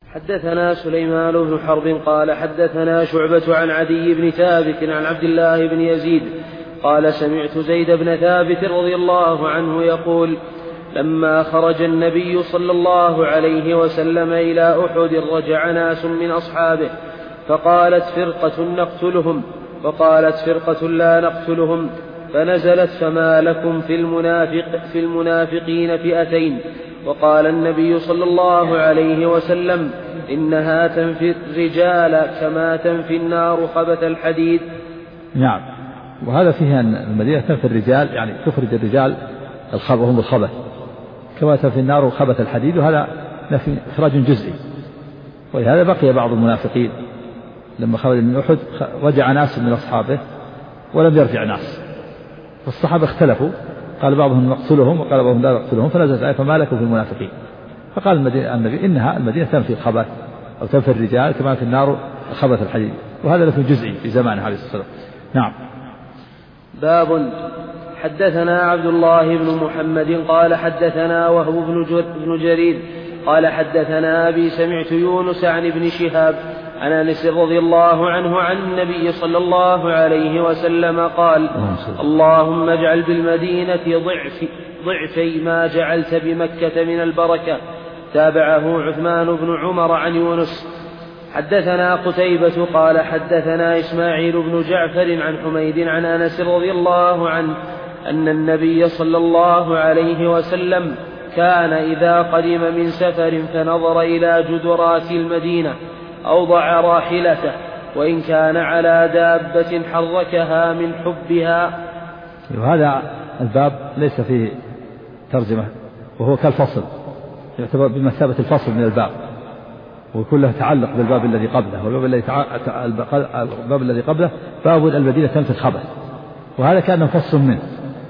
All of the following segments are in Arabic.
حدثنا سليمان بن حرب قال حدثنا شعبة عن عدي بن ثابت عن عبد الله بن يزيد قال سمعت زيد بن ثابت رضي الله عنه يقول لما خرج النبي صلى الله عليه وسلم إلى أحد رجع ناس من أصحابه فقالت فرقة نقتلهم وقالت فرقة لا نقتلهم فنزلت فما لكم في المنافقين فئتين وقال النبي صلى الله عليه وسلم إنها تنفي الرجال كما تنفي النار خبث الحديد. نعم. وهذا فيه أن المدينة تنفي الرجال يعني تخرج الرجال وهم الخبث كما تنفي النار خبث الحديد وهذا نفي إخراج جزئي. ولهذا بقي بعض المنافقين لما خرج من أحد رجع ناس من أصحابه ولم يرجع ناس فالصحابة اختلفوا قال بعضهم نقتلهم وقال بعضهم لا نقتلهم فنزلت آية فما لكم في المنافقين فقال النبي إنها المدينة تنفي الخبث أو تنفي الرجال كما في النار خبث الحديد وهذا نفي جزئي في زمانه عليه الصلاة والسلام. نعم. باب حدثنا عبد الله بن محمد قال حدثنا وهب بن جرير قال حدثنا أبي سمعت يونس عن ابن شهاب عن أنس رضي الله عنه عن النبي صلى الله عليه وسلم قال اللهم اجعل بالمدينة ضعفي ما جعلت بمكة من البركة. تابعه عثمان بن عمر عن يونس. حدثنا قتيبة قال حدثنا إسماعيل بن جعفر عن حميد عن أنس رضي الله عنه أن النبي صلى الله عليه وسلم كان إذا قدم من سفر فنظر إلى جدرات المدينة أوضع راحلته وإن كان على دابة حركها من حبها. وهذا الباب ليس فيه ترجمة وهو كالفصل يعتبر بمثابة الفصل من الباب ويكون له تعلق بالباب الذي قبله والباب الذي قبله باب المدينة تنفي الخبث وهذا كان فصل منه.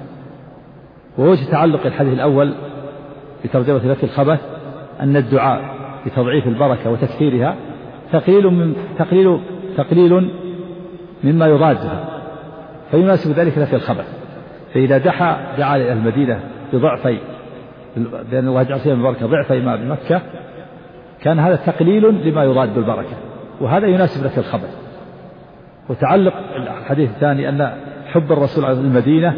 ووجه تعلق الحديث الأول بترجمة نفي الخبث أن الدعاء بتضعيف البركة وتكثيرها تقليل مما يضادها فيناسب ذلك نفي الخبث. فإذا دعا إلى المدينة بضعفي بأن الله يجعل فيها البركة ضعفي ما بمكة كان هذا تقليل لما يضاد بالبركة وهذا يناسب نفي الخبث. وتعلق الحديث الثاني أن حب الرسول على المدينة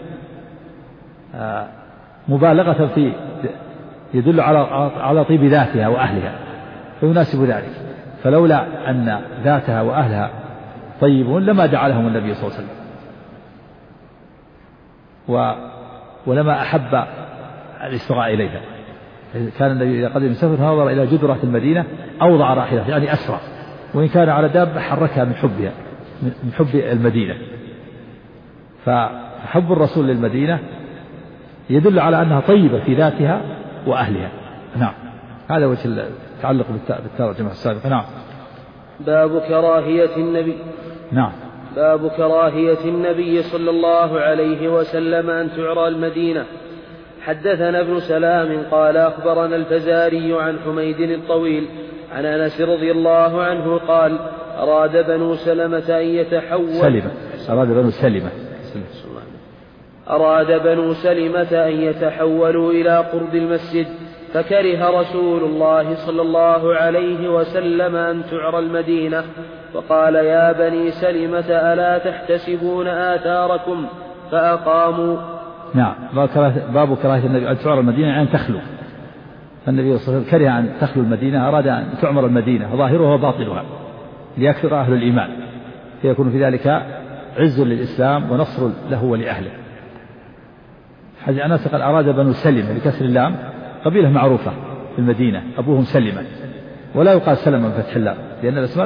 مبالغة في يدل على طيب ذاتها وأهلها فيناسب ذلك. فلولا أن ذاتها وأهلها طيبون لما دعا لهم النبي صلى الله عليه وسلم ولما أحب الإسراء إليها. كان النبي إذا قدم سفر نظر إلى جدرة المدينة أوضع راحلته يعني أسرع وإن كان على دابة حركها من حب المدينة. فحب الرسول للمدينة يدل على أنها طيبة في ذاتها وأهلها. نعم. هذا وجه التعلق بالترجمة السابقة. نعم. باب كراهية النبي. نعم. باب كراهية النبي صلى الله عليه وسلم أن تعرى المدينة. حدثنا ابن سلام قال أخبرنا الفزاري عن حميد الطويل عن أنس رضي الله عنه قال أراد بنو سلمة أن يتحولوا إلى قرب المسجد فكره رسول الله صلى الله عليه وسلم أن تعرى المدينة وقال يا بني سلمة ألا تحتسبون آثاركم فأقاموا. نعم. باب كراهية النبي أن تعرى المدينة أن تخلو. فالنبي صلى الله عليه وسلم كره أن تخلو المدينة أراد أن تعمر المدينة ظاهرها وباطنها ليكثر أهل الإيمان فيكون في ذلك عز للإسلام ونصر له ولأهله. حديث أنس قال أراد بنو سلمة بكسر اللام قبيلة معروفة في المدينة أبوهم سلمة ولا يقال سلمة بفتح اللام لأن الأسماء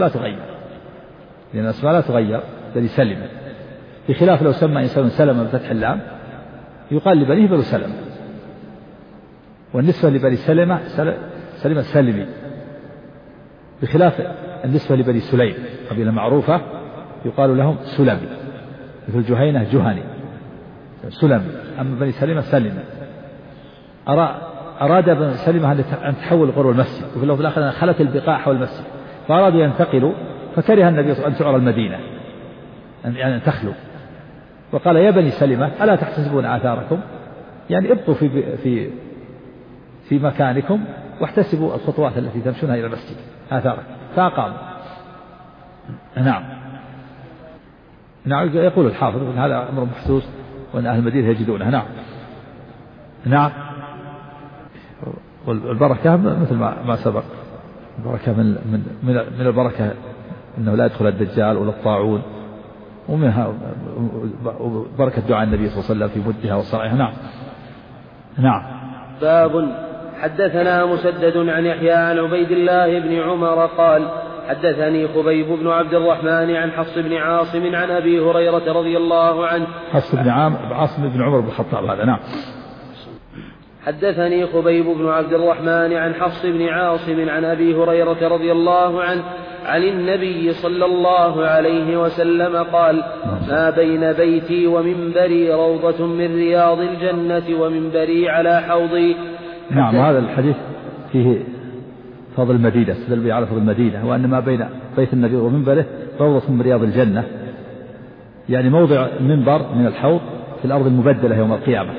لا تغير بني سلمة بخلاف لو سمى إنسان سلمة بفتح اللام يقال لبنيه بنو سلمة. والنسبة لبني سلمة سلمي بخلاف النسبة لبني سليم قبيلة معروفة يقال لهم سلمي مثل جهينة جهني سلمي. أما بني سلمة أراد بني سلمة أن تحول قرب المسجد وفي اللفظ الآخر أن خلت البقاع حول المسجد فأرادوا ينتقلوا فكره النبي صلى الله عليه وسلم أن تعرى المدينة أن تخلو وقال يا بني سلمة ألا تحتسبون آثاركم يعني ابقوا في مكانكم واحتسبوا الخطوات التي تمشونها إلى المسجد آثارا. فأقام. نعم. يقول الحافظ أن هذا أمر محسوس وأن أهل المدينة يجدونه. نعم. نعم. والبركة مثل ما سبق، البركة من البركة أنه لا يدخل الدجال ولا الطاعون، ومنها بركة دعاء النبي صلى الله عليه وسلم في مدها وصرعها. نعم. نعم. باب. حدثنا مسدد عن يحيى عن عبيد الله بن عمر قال حدثني خبيب بن عبد الرحمن عن حفص بن عاصم عن أبي هريرة رضي الله عنه. حفص بن عاصم بن عمر بن الخطاب هذا. نعم. حدثني خبيب بن عبد الرحمن عن حفص بن عاصم عن أبي هريرة رضي الله عنه عن النبي صلى الله عليه وسلم قال ما بين بيتي ومنبري روضة من رياض الجنة ومنبري على حوضي. نعم. هذا الحديث فيه فضل المدينة، استدل به على فضل المدينة، وأن ما بين بيت النبي ومنبره روضة من رياض الجنة، يعني موضع المنبر من الحوض في الأرض المبدلة يوم القيامة.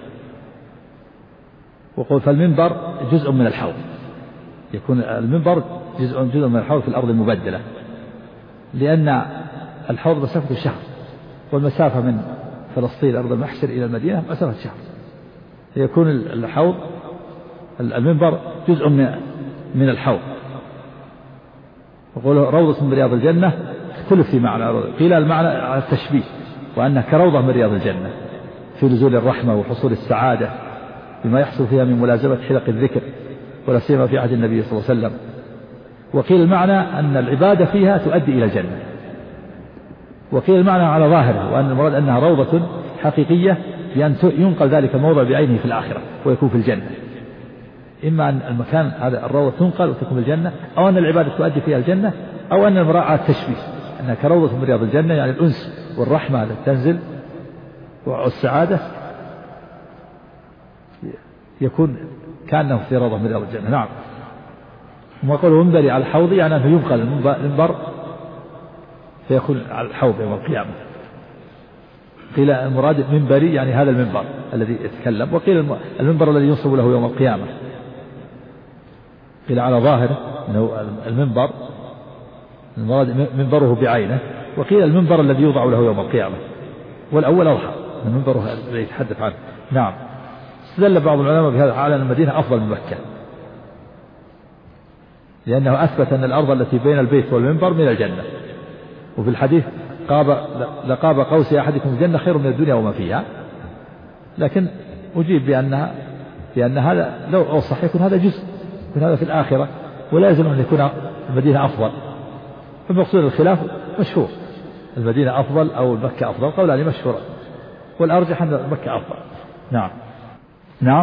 وقول فالمنبر جزء من الحوض، يكون المنبر جزء من الحوض في الأرض المبدلة، لأن الحوض مسافة شهر، والمسافة من فلسطين أرض المحشر إلى المدينة مسافة شهر، يكون الحوض المنبر جزء من الحوض. يقول روضة من رياض الجنة، اختلف في معنى، قيل المعنى على التشبيه، وأنها كروضة من رياض الجنة في نزول الرحمة وحصول السعادة بما يحصل فيها من ملازمة حلق الذكر، ولا سيما في عهد النبي صلى الله عليه وسلم. وقيل المعنى أن العبادة فيها تؤدي إلى الجنة، وقيل المعنى على ظاهره، وأن المراد أنها روضة حقيقية بأن ينقل ذلك الموضع بعينه في الآخرة ويكون في الجنة. إما أن المكان هذا الروضة تنقل وتكون في الجنة، أو أن العبادة تؤدي فيها الجنة، أو أن المراءة التشبيه أنها كروضة من رياض الجنة، يعني الأنس والرحمة التي تنزل والسعادة يكون كأنه في روضة من رياض الجنة. نعم. وقالوا منبري على الحوض، يعني أنه ينقل المنبر فيكون على الحوض يوم القيامة. قيل المراد منبري يعني هذا المنبر الذي يتكلم، وقيل المنبر الذي ينصب له يوم القيامة. قيل على ظاهره أنه المنبر المراد منبره بعينه، وقيل المنبر الذي يوضع له يوم القيامة، والأول أوضح المنبر الذي يتحدث عنه. نعم. استدل بعض العلماء بهذا على أن المدينة أفضل من مكة، لأنه أثبت أن الأرض التي بين البيت والمنبر من الجنة، وفي الحديث لقاب قوس أحدكم الجنة خير من الدنيا وما فيها، لكن أجيب بأن هذا لو صح يكون هذا جزء، يكون هذا في الآخرة، ولا يلزم أن يكون المدينة أفضل. فمقصود الخلاف مشهور، المدينة أفضل أو مكة أفضل، قولان مشهورة، والأرجح أن مكة أفضل. نعم. نعم.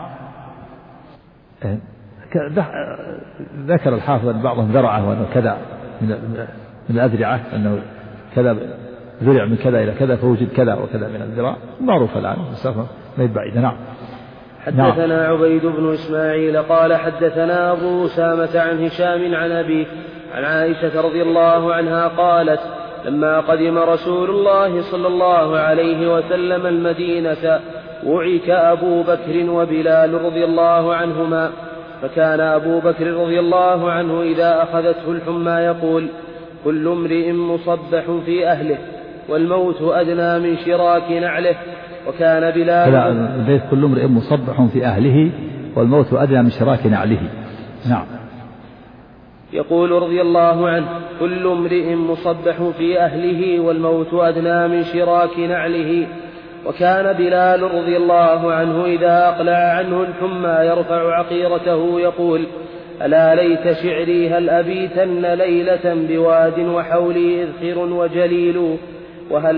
ذكر الحافظ أن بعضهم ذرعه وأنه كذا من الأذرعة، أنه كذا ذرع من كذا إلى كذا فوجد كذا وكذا من الذراع، معروف الآن مسافة ما يبعد. نعم. حدثنا عبيد بن إسماعيل قال حدثنا أبو أسامة عن هشام عن أبيه عن عائشة رضي الله عنها قالت لما قدم رسول الله صلى الله عليه وسلم المدينة وعك أبو بكر وبلال رضي الله عنهما، فكان أبو بكر رضي الله عنه إذا أخذته الحمى يقول كل امرئ مصبح في أهله والموت أدنى من شراك نعله، وكان بلال كل امرئ مصبح في أهله والموت أدنى من شراك نعله. نعم. يقول رضي الله عنه كل امرئ مصبح في أهله والموت أدنى من شراك نعله، وكان بلال رضي الله عنه إذا أقلع عنه الحمى يرفع عقيرته يقول ألا ليت شعري هل أبيتن ليلة بواد وحولي إذخر وجليل وهل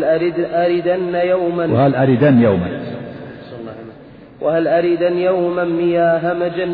أردن يوما مياه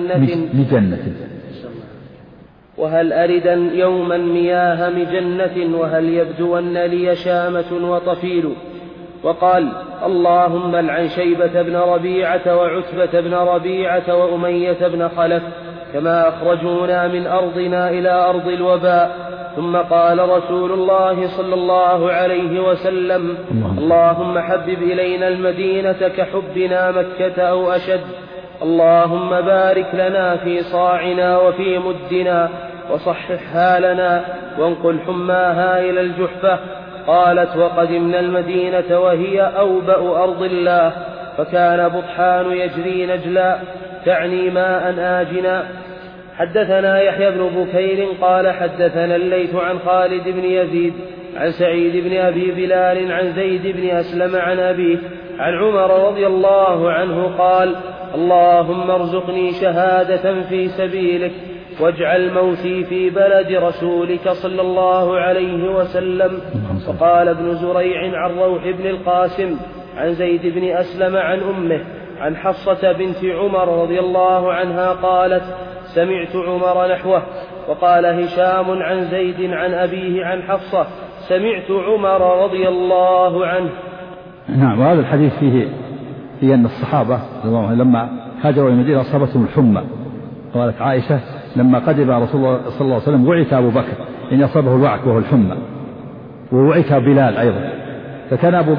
مجنة وهل يبدون لي شامة وطفيل. وقال اللهم العن شيبة بن ربيعة وعتبة بن ربيعة وأمية بن خلف كما أخرجونا من أرضنا إلى أرض الوباء. ثم قال رسول الله صلى الله عليه وسلم اللهم حبب إلينا المدينة كحبنا مكة أو أشد، اللهم بارك لنا في صاعنا وفي مدنا وصححها لنا وانقل حماها إلى الجحفة. قالت: وقدمنا المدينة وهي أوبأ أرض الله، فكان بطحان يجري نجلا، تعني ماء آجنا. حدثنا يحيى بن بكير قال حدثنا الليث عن خالد بن يزيد عن سعيد بن أبي بلال عن زيد بن أسلم عن أبيه عن عمر رضي الله عنه قال: اللهم ارزقني شهادة في سبيلك واجعل موتي في بلد رسولك صلى الله عليه وسلم. وقال ابن زريع عن روح بن القاسم عن زيد بن أسلم عن أمه عن حفصة بنت عمر رضي الله عنها قالت: سمعت عمر نحوه. وقال هشام عن زيد عن أبيه عن حفصة: سمعت عمر رضي الله عنه. نعم. وهذا الحديث فيه أن الصحابة لما هاجروا إلى المدينة أصابتهم الحمى. قالت عائشة: لما قدم رسول الله صلى الله عليه وسلم وعك أبو بكر، إن أصابه الوعك وهو الحمى، ووعك بلال أيضا. فكان أبو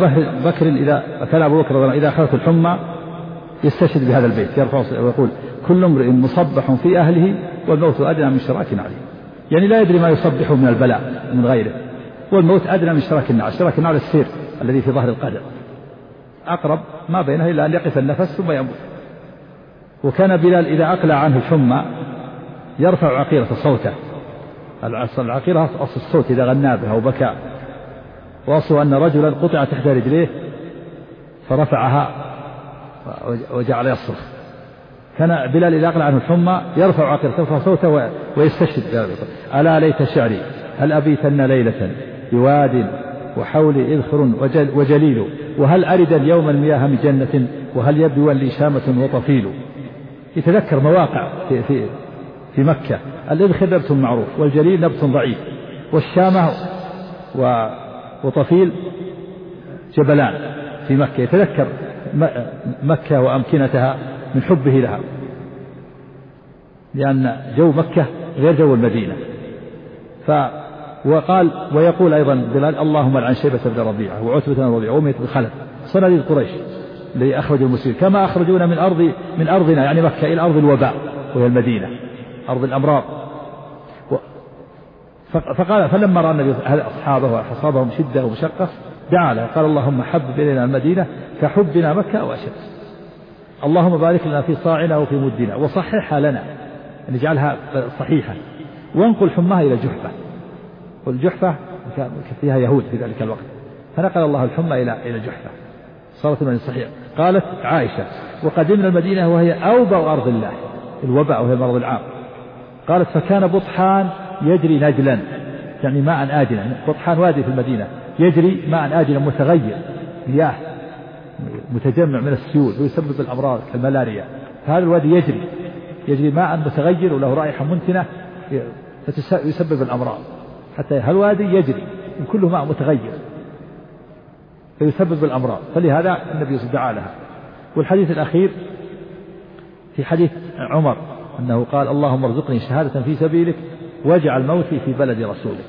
بكر إذا أخذت الحمى يستشهد بهذا البيت، يرفع ويقول: كل امرئ مصبح في أهله والموت أدنى من شراك عليه. يعني لا يدري ما يصبحه من البلاء من غيره، والموت أدنى من شراك النعل. شراك النعل السير الذي في ظهر القدم، أقرب ما بينه إلا أن يقف النفس ثم يموت. وكان بلال إذا أقلع عنه الحمى يرفع عقيرة صوته. العقيرة أصل الصوت إذا غنى بها وبكى، وأصل أن رجلا قطع تحت رجليه فرفعها وجعل يصرخ. كان بلال إذا أقلع عنه الحمى يرفع عقيرة، يرفع صوته ويستشهد: ألا ليت شعري هل أبيتن ليلة بواد وحولي إذخر وجليل، وهل أرد اليوم المياه من جنة، وهل يبدو لي شامة وطفيل. يتذكر مواقع في مكة. الإذخر نبت معروف، والجليل نبت ضعيف، والشامة وطفيل جبلان في مكة. يتذكر مكة وأمكنتها من حبه لها، لأن جو مكة غير جو المدينة. ويقول أيضا بلال: اللهم لعن شيبة بن ربيعة وعتبة بن ربيعة وأمية بن خلف صناديد قريش الذي أخرجوا المسلمين، كما أخرجونا من أرضنا يعني مكة إلى أرض الوباء وهي المدينة أرض الأمراض. فلما رأى النبي أصحابه وأصابهم شدة ومشقة دعا له، قال: اللهم حبب إلينا المدينة كحبنا مكة وأشد. اللهم بارك لنا في صاعنا وفي مدنا وصححها لنا، نجعلها صحيحة، وانقل حماها إلى الجحفة. والجحفة فيها يهود في ذلك الوقت، فنقل الله الحمى إلى الجحفة، صارت من الصحيح. قالت عائشة: وقدمنا المدينة وهي أوبأ أرض الله، الوباء وهي المرض العام. قالت: فكان بطحان يجري نجلا، يعني ماء آجنا. بطحان وادي في المدينة يجري ماء آجنا متغير، مياه متجمع من السيول ويسبب الأمراض كالملاريا. فهذا الوادي يجري ماء متغير وله رائحة منتنة فيسبب الأمراض، حتى هالوادي يجري من كله ماء متغير فيسبب الأمراض، فلهذا النبي دعا لها. والحديث الأخير في حديث عمر أنه قال: اللهم ارزقني شهادة في سبيلك واجعل موتي في بلد رسولك.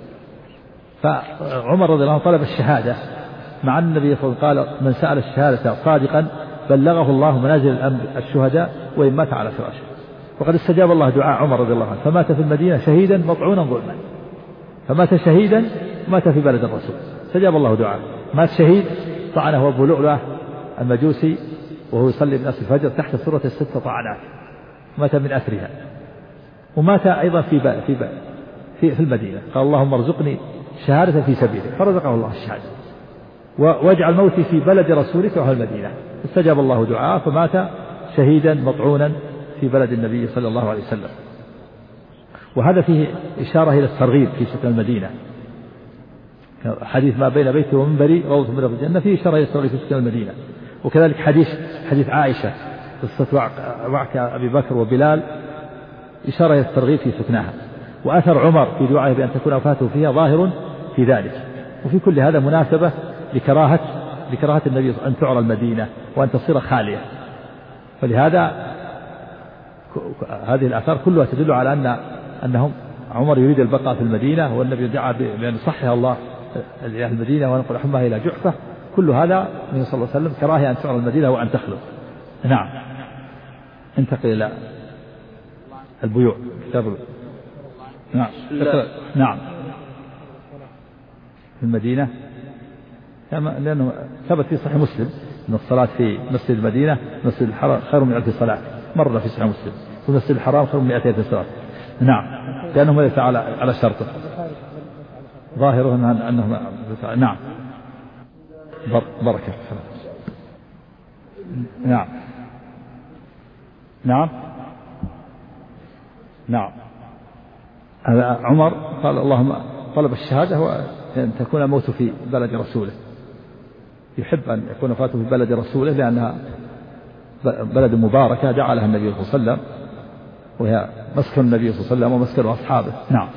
فعمر رضي الله عنه طلب الشهادة، مع النبي صلى الله عليه وسلم قال: من سأل الشهادة صادقا بلغه الله منازل الشهداء وإن مات على فراشه. وقد استجاب الله دعاء عمر رضي الله عنه، فمات في المدينة شهيدا مطعونا ظلما، فمات شهيدا مات في بلد الرسول، استجاب الله دعاء. مات شهيد طعنه أبو لؤلؤة المجوسي وهو يصلي من أسر الفجر تحت سورة 6 طعنات، مات من أثرها. ومات أيضا في المدينة، قال: اللهم ارزقني شهادة في سبيلك، فرزقه الله الشهادة. واجعل موتي في بلد رسولك وهو المدينة، استجاب الله دعاءه فمات شهيدا مطعونا في بلد النبي صلى الله عليه وسلم. وهذا فيه إشارة إلى الترغيب في سكن المدينة. حديث ما بين بيتي ومنبري روضة من رياض الجنة فيه إشارة إلى الترغيب في سكن المدينة. وكذلك حديث عائشة قصة وعك أبي بكر وبلال إشارة إلى الترغيب في سكنها. وأثر عمر في دعائه بأن تكون وفاته فيها ظاهر في ذلك. وفي كل هذا مناسبة لكراهة النبي أن تعرى المدينة وأن تصير خالية. فلهذا هذه الآثار كلها تدل على أنهم عمر يريد البقاء في المدينة، والنبي دعا بأن يصحح الله لأهل المدينة ونقل حمها إلى جحفة. كل هذا من صلى الله عليه وسلم كراهة أن تعرى المدينة وأن تخلو. نعم. انتقل إلى البيوع. كتاب. نعم. نعم. في المدينة لأنه ثبت في صحيح مسلم أن الصلاة في مسجد المدينة مسجد الحرام خير من 1000 صلاة، مرة في صحيح مسلم، في مسجد الحرام خير من 200 صلاة. نعم، لأنه ليس على شرطه، ظاهره أنه نعم. بركة. نعم. نعم. نعم. هذا عمر قال اللهم طلب الشهادة وأن تكون الموت في بلد رسوله، يحب أن يكون وفاته في بلد رسوله لأنها بلد مباركة دعا لها النبي صلى الله عليه وسلم، وهي مسكن النبي صلى الله عليه وسلم ومسكن أصحابه. نعم.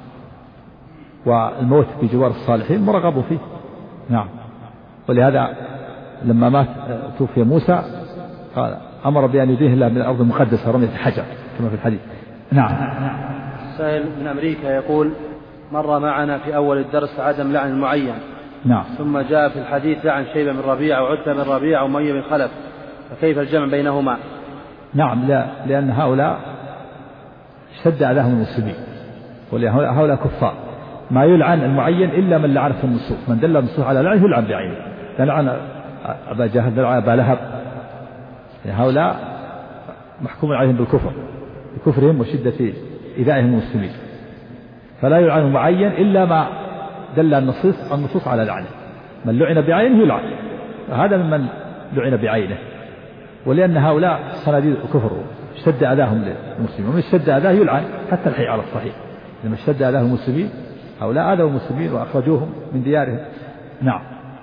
والموت بجوار الصالحين مرغب فيه. نعم. ولهذا لما مات توفي موسى قال أمر بأن يديه الله من الأرض المقدسة رمية حجر كما في الحديث. نعم. سائل من أمريكا يقول مر معنا في أول الدرس عدم لعن المعين. نعم. ثم جاء في الحديث لعن شيبة بن ربيعة وعتبة بن ربيعة وأمية بن خلف، فكيف الجمع بينهما؟ نعم. لا، لأن هؤلاء اشتد أذاهم المسلمين، وهؤلاء كفار. ما يلعن المعين إلا من لعن في النصوص، من دل النصوص على لعنه يلعن بعينه. لعن أبا جهل، لعن أبا لهب، هؤلاء محكوم عليهم بالكفر بكفرهم وشدة إيذائهم المسلمين، فلا يلعن المعين إلا ما دل النصوص على لعنه. من لعن بعينه يلعن، وهذا ممن لعن بعينه. ولأن هؤلاء صناديد الكفر اشتد أذاهم للمسلمين، ومن اشتد أذاه يلعن حتى الحي على الصحيح. لما اشتد أذاه المسلمين هؤلاء آذوا المسلمين وأخرجوهم من ديارهم. نعم.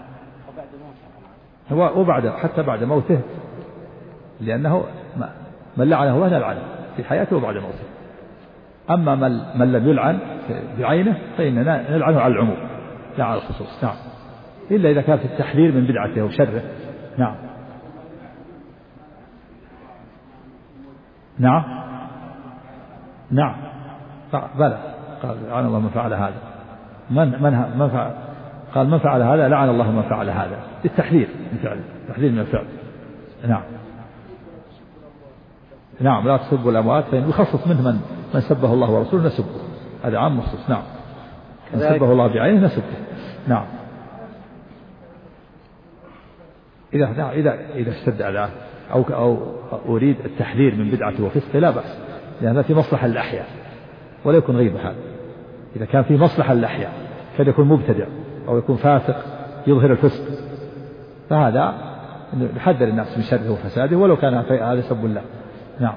وبعد حتى بعد موته، لأنه من لعنه الله نلعنه في حياته وبعد موته. أما من لم يلعن بعينه فإننا نلعنه على العموم لا على الخصوص. نعم. إلا إذا كان في التحذير من بدعته وشره. نعم. نعم. نعم. بلى. قال لعن الله من فعل هذا. من فعل، قال من فعل هذا لعن الله من فعل هذا، التحذير من فعله، تحذير من الفعل. نعم. نعم. لا تسبوا الأموات، فإن يخصص منه من سبه الله ورسوله نسبه، هذا عام مخصوص. نعم. من سبه الله بعينه نسبه. نعم. إذا اشتد أذاه أو أريد التحذير من بدعته وفسقه لا بأس، لأن في مصلحة للأحياء ولا يكون غيبة. هذا إذا كان في مصلحة للأحياء كان يكون مبتدع أو يكون فاسق يظهر الفسق، فهذا يحذر الناس من شره وفساده ولو كان هذا سب الله. نعم.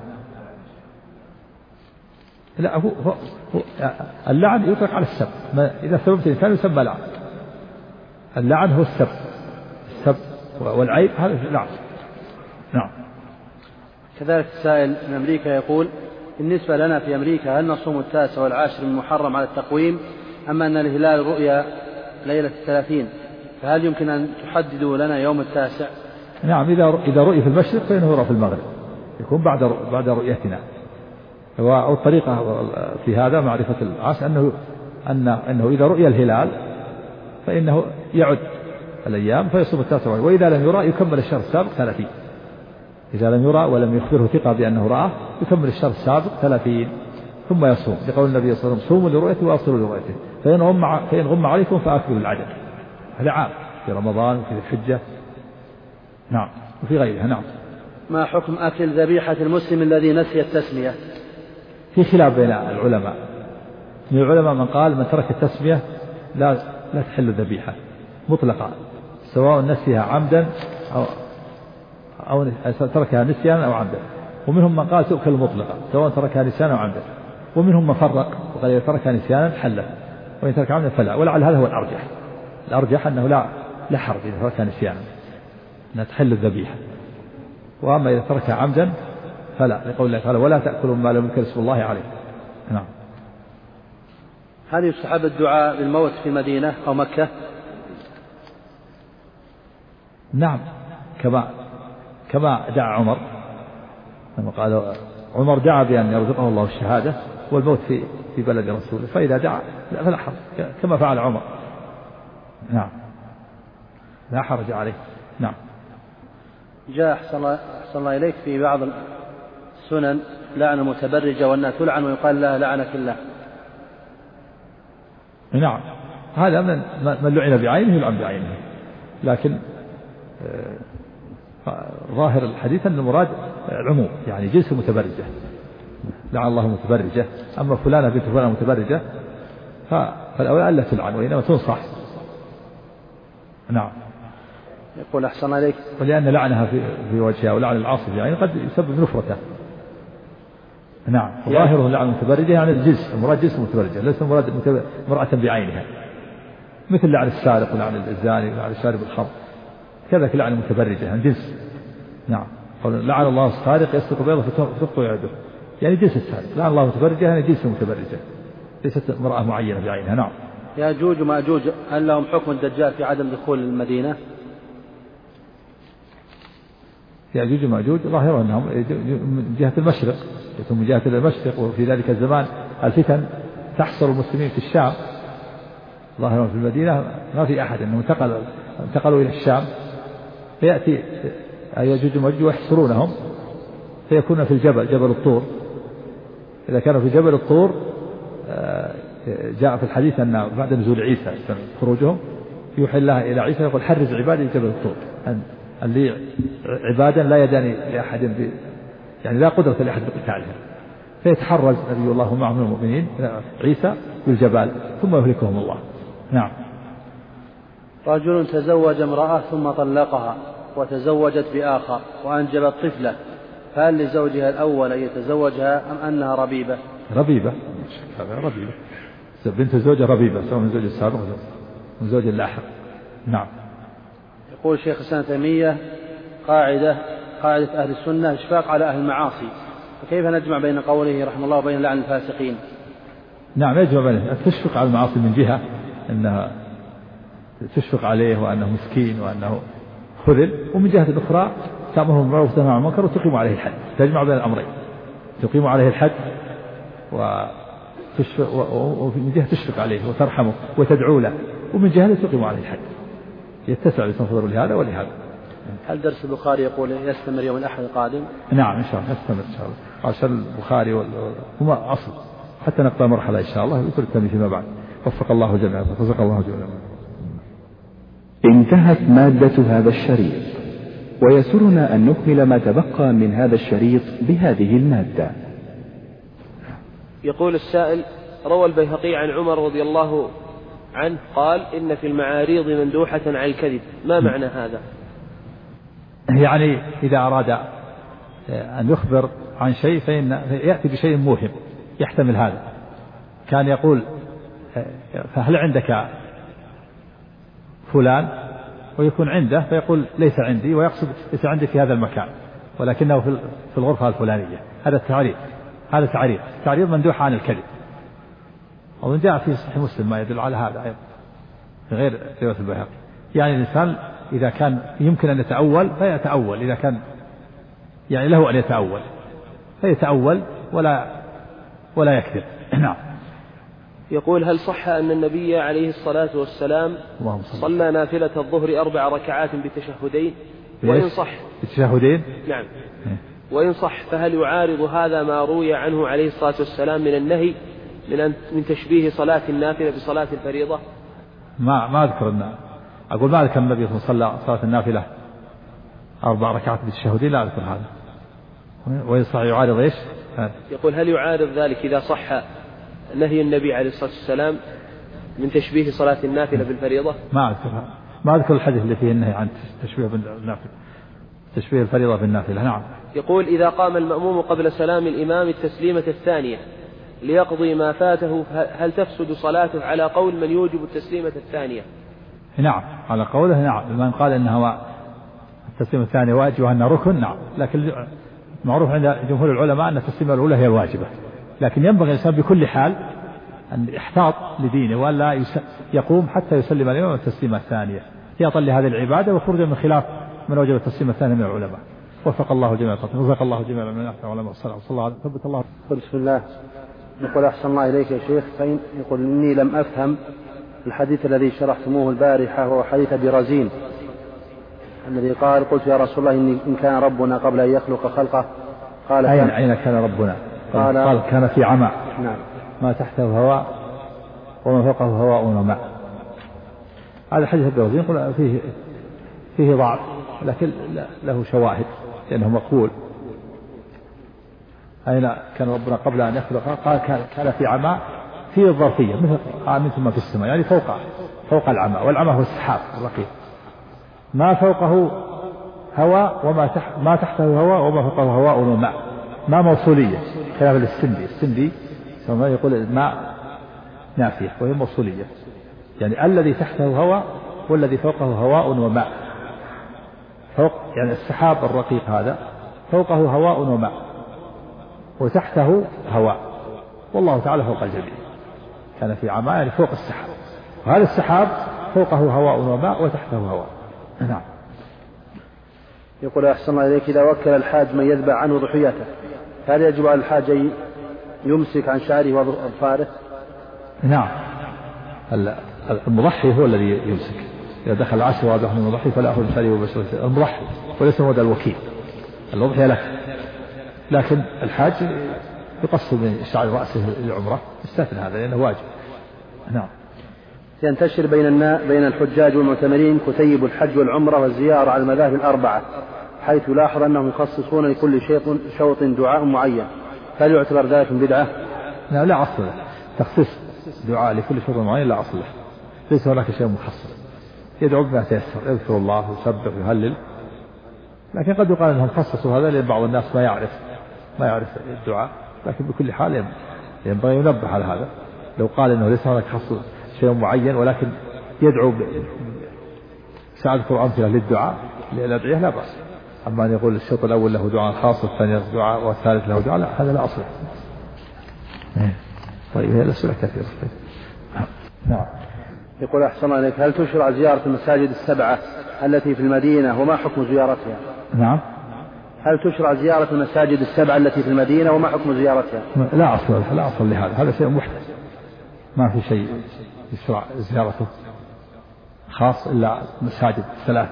لا، هو اللعن يطلق على السب، إذا سببت الإنسان يسمى لعن. اللعن هو السب والعيب هذا لعن. نعم. كذلك السائل من أمريكا يقول بالنسبة لنا في أمريكا هل نصوم 9 و10 من محرم على التقويم، أما أن الهلال رؤيا ليلة 30، فهل يمكن أن تحددوا لنا يوم 9؟ نعم. إذا رؤي في المشرق فإنه يرى في المغرب، يكون بعد رؤيتنا. والطريقة في هذا معرفة العاص أنه إذا رؤي الهلال فإنه يعد الأيام فيصوم 9، وإذا لم يرى يكمل الشهر السابق 30. إذا لم يرى ولم يخبره ثقة بأنه رآه يكمل الشهر السابق 30 ثم يصوم، لقول النبي صلى الله عليه وسلم صوموا لرؤيته وأفطروا لرؤيته، فإن غم عليكم فأكملوا العدد. هذا عام في رمضان وفي الحجة. نعم. وفي غيرها. نعم. ما حكم أكل ذبيحة المسلم الذي نسي التسمية؟ في خلاف بين العلماء. من العلماء من قال من ترك التسمية لا تحل الذبيحة مطلقا، سواء نسيها عمدا أو تركها نسيانا أو عمدا. ومنهم من قال تؤكل مطلقا سواء تركها نسيانا أو عمدا. ومنهم من فرق وقال إذا تركها نسيانا حلت وإن ترك عمدا فلا. ولعل هذا هو الأرجح أنه لا حرج إذا تركها نسيانا أنها تحل الذبيحة. وأما إذا تركها عمدا فلا، لقول الله تعالى ولا تأكلوا ما لم يذكر اسم الله عليه. نعم. هل يستحب الدعاء بالموت في مدينة أو مكة؟ نعم. كما دعا عمر، لما قال عمر دعا بأن يرزقه الله الشهادة والموت في بلد رسوله، فإذا دعا فلا حرج كما فعل عمر. نعم. لا حرج عليه. نعم. جاء أحسن الله إليك في بعض السنن لعن المتبرجة وأنها تلعن ويقال لها لعنك الله. نعم، هذا من لعن بعينه يلعن بعينه، لكن ظاهر الحديث أن المراد العموم، يعني جنس المتبرجة، لعن الله المتبرجة. أما فلانة بنت فلانة متبرجة فالأولى ألا تلعن وإنما تنصح. نعم. يقول أحسن عليك. ولأن لعنها في وجهها ولعن العاصي في عينه قد يسبب نفرته. نعم. ظاهره لعن المتبرجة يعني الجنس، المراد جنس المتبرجة، ليس المراد امرأة بعينها، مثل لعن السارق ولعن الزاني ولعن شارب الخمر، كذلك لعن المتبرجة يعني جنس. نعم. لعن الله السارق يسرق بيضة فتقطع يده، يعني جنس السارق. لعن الله المتبرجة يعني جنس المتبرجة، ليست امرأة معينة بعينها. نعم. يأجوج ومأجوج هل لهم حكم الدجال في عدم دخول المدينة؟ يأجوج ومأجوج ظاهرهم أنهم من جهة المشرق، من جهة المشرق، وفي ذلك الزمان الفتن تحصر المسلمين في الشام، ظاهرهم في المدينة ما في أحد، أنهم انتقلوا إلى الشام، فيأتي يأجوج ومأجوج ويحصرونهم فيكون في الجبل، جبل الطور. إذا كانوا في جبل الطور جاء في الحديث أن بعد نزول عيسى خروجهم يوحي الله إلى عيسى يقول حرز عبادي جبل الطور، أن لي عبادا لا يداني لأحد يعني لا قدرة لأحد بقتالهم، فيتحرز نبي الله معه من المؤمنين عيسى بالجبال ثم يهلكهم الله. نعم. رجل تزوج امرأة ثم طلقها وتزوجت بآخر وأنجبت طفلة، فهل لزوجها الأول أن يتزوجها أم أنها ربيبة؟ ربيبة، ربيبة، بنت الزوجة ربيبة، سواء من زوج السابق أو من زوج اللاحق. نعم. يقول شيخ الإسلام تيمية قاعدة أهل السنة إشفاق على أهل المعاصي، فكيف نجمع بين قوله رحمه الله وبين لعن الفاسقين؟ نعم، يجمع بين تشفق على المعاصي من جهة أنها تشفق عليه وأنه مسكين وأنه خذل، ومن جهة أخرى تأمره بالمعروف وتنهى عن المنكر وتقيم عليه الحد. تجمع بين الأمرين، تقيم عليه الحد ومن جهة تشفق عليه وترحمه وتدعو له، ومن جهة تقيم عليه الحد. يتسع لتنفذ لهذا ولهذا. هل درس البخاري يقول يستمر يوم الأحد القادم؟ نعم إن شاء الله يستمر إن شاء الله. عشان البخاري هما أصل حتى نقطع مرحلة إن شاء الله يكون التمييز فيما بعد. وفق الله جميعا، رزق الله جميعا. انتهت مادة هذا الشريط، ويسرنا أن نكمل ما تبقى من هذا الشريط بهذه المادة. يقول السائل: روى البيهقي عن عمر رضي الله عنه قال: إن في المعاريض مندوحة عن الكذب، ما معنى هذا؟ يعني إذا أراد أن يخبر عن شيء يأتي بشيء موهم يحتمل هذا. كان يقول: فهل عندك فلان؟ ويكون عنده فيقول: ليس عندي، ويقصد ليس عندي في هذا المكان ولكنه في الغرفة الفلانية. هذا التعريض، هذا تعريض مندوح عن الكذب. ومن جاء في صحيح مسلم ما يدل على هذا أيضا في غير رواية البيهقي. يعني الإنسان إذا كان يمكن أن يتأول فيتأول، إذا كان يعني له أن يتأول فيتأول ولا يكذب. نعم. يقول: هل صح أن النبي عليه الصلاة والسلام صلى نافلة الظهر 4 ركعات بتشهدين؟ وإن صح بتشهدين؟ نعم. وإن صح فهل يعارض هذا ما روي عنه عليه الصلاة والسلام من النهي من تشبيه صلاة النافلة بصلاة الفريضة؟ ما أذكر أقول ما أذكر النبي صلى صلاة النافلة 4 ركعات بالتشهدين، لا أذكر هذا. وإن صح يعارض إيش؟ يقول: هل يعارض ذلك إذا صح نهي النبي عليه الصلاة والسلام من تشبيه صلاة النافلة بالفريضة؟ ما أذكر الحديث اللي فيه النهي عن تشبيه الفريضة بالنافلة. نعم. يقول: إذا قام المأموم قبل سلام الإمام التسليمة الثانية ليقضي ما فاته، هل تفسد صلاته على قول من يوجب التسليمة الثانية؟ نعم، على قوله. نعم، من قال أنها التسليمة الثانية واجب وأنها ركن. نعم، لكن معروف عند جمهور العلماء أن التسليمة الأولى هي الواجبة، لكن ينبغي الإنسان بكل حال أن يحتاط لدينه ولا يقوم حتى يسلم الإمام التسليمة الثانية احتياطا لهذه العبادة وخروجا من خلاف من وجب التسليمة الثانية من العلماء. وفق الله جميعا، رزق الله جميعا من أحسن علماء الصلاة والصلاة على ثبت الله. بسم الله. يقول: أحسن الله إليك يا شيخ، يقول: إني لم أفهم الحديث الذي شرحتموه البارحة، وهو حديث برزين الذي قال: قلت يا رسول الله إن كان ربنا قبل أن يخلق خلقه قال أين كان ربنا؟ قال كان في عمى. نعم. ما تحته هواء وما فوقه هواء وماء. هذا حديث الدوزي يقول فيه ضعف لكن له شواهد لأنه مقبول. أين كان ربنا قبل أن يخلق؟ قال كان في عمى في الظرفية مثل آمنتم ما في السماء، يعني فوق العمى، والعمى هو السحاب الرقيق. ما فوقه هواء ما تحته هواء وما فوقه هواء وماء. ما موصولية خلاف السندي ثم يقول الماء نافية وهي موصولية، يعني الذي تحته هواء والذي فوقه هواء وماء. فوق يعني السحاب الرقيق هذا فوقه هواء وماء وتحته هواء، والله تعالى فوق الجميع. كان في عمى يعني فوق السحاب، وهذا السحاب فوقه هواء وماء وتحته هواء. نعم. يقول أحسن الله إليك، إذا وكل الحاج من يذبح عنه ضحيته هل يجب على الحاج أن يمسك عن شعره وأظفاره؟ نعم. المضحي هو الذي يمسك. إذا دخل العشر وذبح من المضحي فلا أخذ من شعره وبشرته. المضحي وليس هو الوكيل. الأضحية لك، لكن الحاج يقص من شعر رأسه العمرة يستثنى هذا لأنه واجب. نعم. ينتشر بين الحجاج والمعتمرين كتيب الحج والعمرة والزيارة على المذاهب الأربعة، حيث يلاحظ أنهم يخصصون لكل شوط دعاء معين، هل يعتبر ذلك بدعة؟ لا أصل له. تخصيص دعاء لكل شوط معين لا أصل له، ليس هناك شيء مخصص. يدعو بما تيسر، يذكر الله ويسبح ويهلل، لكن قد يقال أنهم خصصوا هذا لأن بعض الناس ما يعرف الدعاء، لكن بكل حال ينبغي ينبه على هذا. لو قال أنه ليس هناك خصص شيء معين ولكن يدعو سأذكر أمثلة للدعاء للأدعية لا بأس. أما أن يقول الشوط الأول له دعاء خاص والثاني دعاء والثالث له دعاء، لا هذا لا أصل. طيب هي الأسئلة كثيرة. نعم. يقول أحسن الله إليك، هل تشرع زيارة المساجد السبعة التي في المدينة وما حكم زيارتها؟ نعم. هل تشرع زيارة المساجد السبعة التي في المدينة وما حكم زيارتها؟ لا أصل لهذا، هذا شيء محدث، ما في شيء يشرع زيارته خاص إلا مساجد ثلاثة،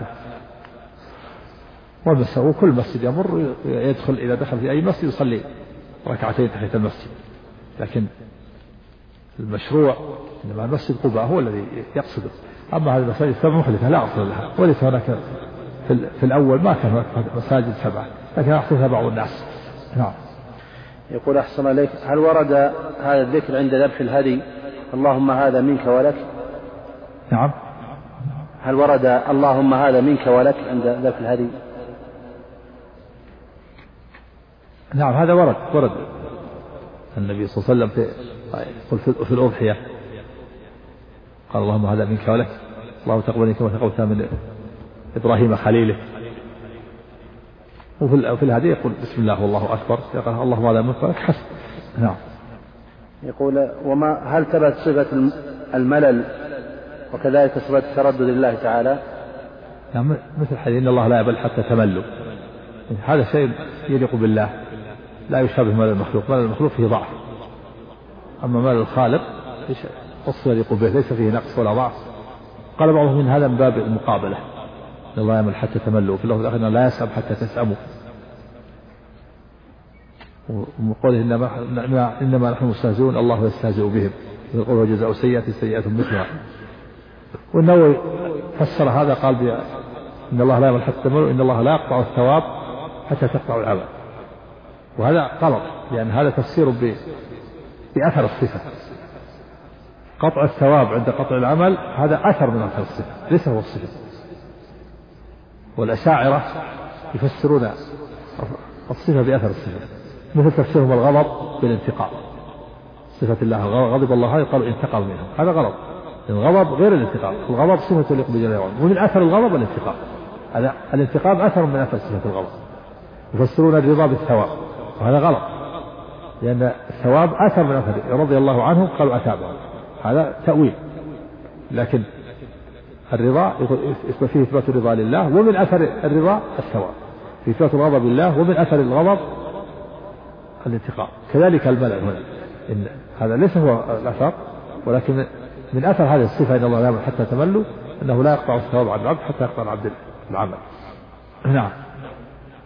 وكل مسجد يمر يدخل إذا دخل في أي مسجد يصلي ركعتين تحت المسجد، لكن المشروع إنما المسجد قباء هو الذي يقصده. أما هذه المساجد السبع محدثة لا أصل لها، وليس هناك في الأول ما كان هناك مساجد سبعة لكن أحدثها بعض الناس. نعم. يقول أحسن إليك، هل ورد هذا الذكر عند ذبح الهدي اللهم هذا منك ولك؟ نعم. هل ورد اللهم هذا منك ولك عند ذبح الهدي؟ نعم هذا ورد النبي صلى الله عليه وسلم في الأضحية قال اللهم هذا منك ولك، الله تقبلني كما تقبلت من إبراهيم خليله. وفي الهدي يقول بسم الله والله أكبر، يقول اللهم هذا منك ولك حسن. نعم. يقول هل ثبت صفة الملل وكذلك صفة التردد لله تعالى؟ نعم مثل حديث إن الله لا يبل حتى تملوا، هذا شيء يليق بالله لا يشابه مال المخلوق. مال المخلوق فيه ضعف، أما مال الخالق وصف يليق به ليس فيه نقص ولا ضعف. قال بعضهم من هذا من باب المقابلة، إن الله يمل حتى تملوا، في اللفظ الآخر لا يسأم حتى تسأموا. ومن قوله إنما نحن مستهزئون الله يستهزئ بهم، يقول وجزاء سيئة مثلها. والنووي فسر هذا قال إن الله لا يمل حتى تملوا، إن الله لا يقطع الثواب حتى تقطع العمل. وهذا غلط، لأن هذا تفسير بأثر الصفة. قطع الثواب عند قطع العمل هذا أثر من أثر الصفة ليس هو الصفة. والأشاعرة يفسرون الصفة بأثر الصفة، مثل تفسيرهم الغضب بالانتقام، صفة الله غضب الله يقال انتقم منه، هذا غلط. الغضب غير الانتقام، الغضب صفة يليق بجلاله، ومن أثر الغضب الانتقام، هذا الانتقام أثر من أثر صفة الغضب. يفسرون الرضا بالثواب وهذا غلط، لأن الثواب أثر من أثر رضي الله عنهم قالوا أثابهم، هذا تأويل. لكن الرضا فيه إثبات الرضا لله، ومن أثر الرضا الثواب، في إثبات الغضب لله، ومن أثر الغضب الانتقام. كذلك الملل هنا، إن هذا ليس هو الأثر، ولكن من أثر هذه الصفة إن الله لا يمل حتى تملوا، أنه لا يقطع الثواب عن العبد حتى يقطع العبد العمل. نعم.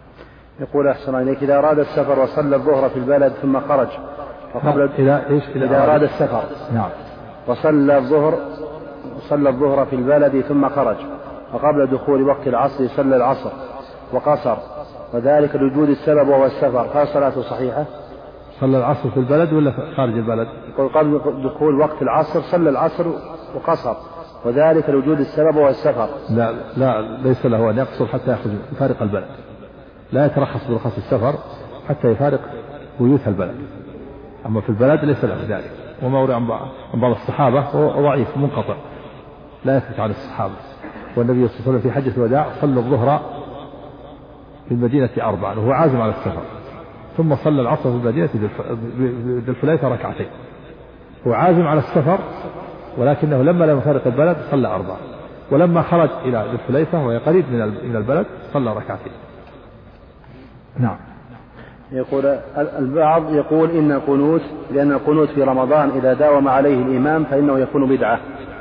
يقول أحسن إليك إذا أراد السفر وصلى الظهر في البلد ثم خرج وقبل إذا أراد السفر نعم وصلى الظهر في البلد ثم خرج وقبل دخول وقت العصر صلى العصر وقصر وذلك لوجود السبب وهو السفر، فهل صلاته صحيحة؟ صلى العصر في البلد ولا خارج البلد؟ يقول قبل دخول وقت العصر صلى العصر وقصر وذلك لوجود السبب وهو السفر. لا ليس له أن يقصر حتى يفارق البلد، لا يترخص برخص السفر حتى يفارق بيوت البلد، أما في البلد ليس له ذلك. وما ورد عن بعض الصحابة هو ضعيف منقطع لا يثبت عن الصحابة. والنبي صلى الله عليه وسلم في حجة الوداع صلى الظهر في المدينة 4 وهو عازم على السفر، ثم صلى العصر في المدينة ذي الحليفة 2 هو عازم على السفر، ولكنه لما لم يفارق البلد صلى 4 ولما خرج إلى ذي الحليفة وهي قريب من البلد صلى 2. نعم. يقول البعض يقول إن القنوت لأن القنوت في رمضان إذا داوم عليه الإمام فإنه يكون بدعة.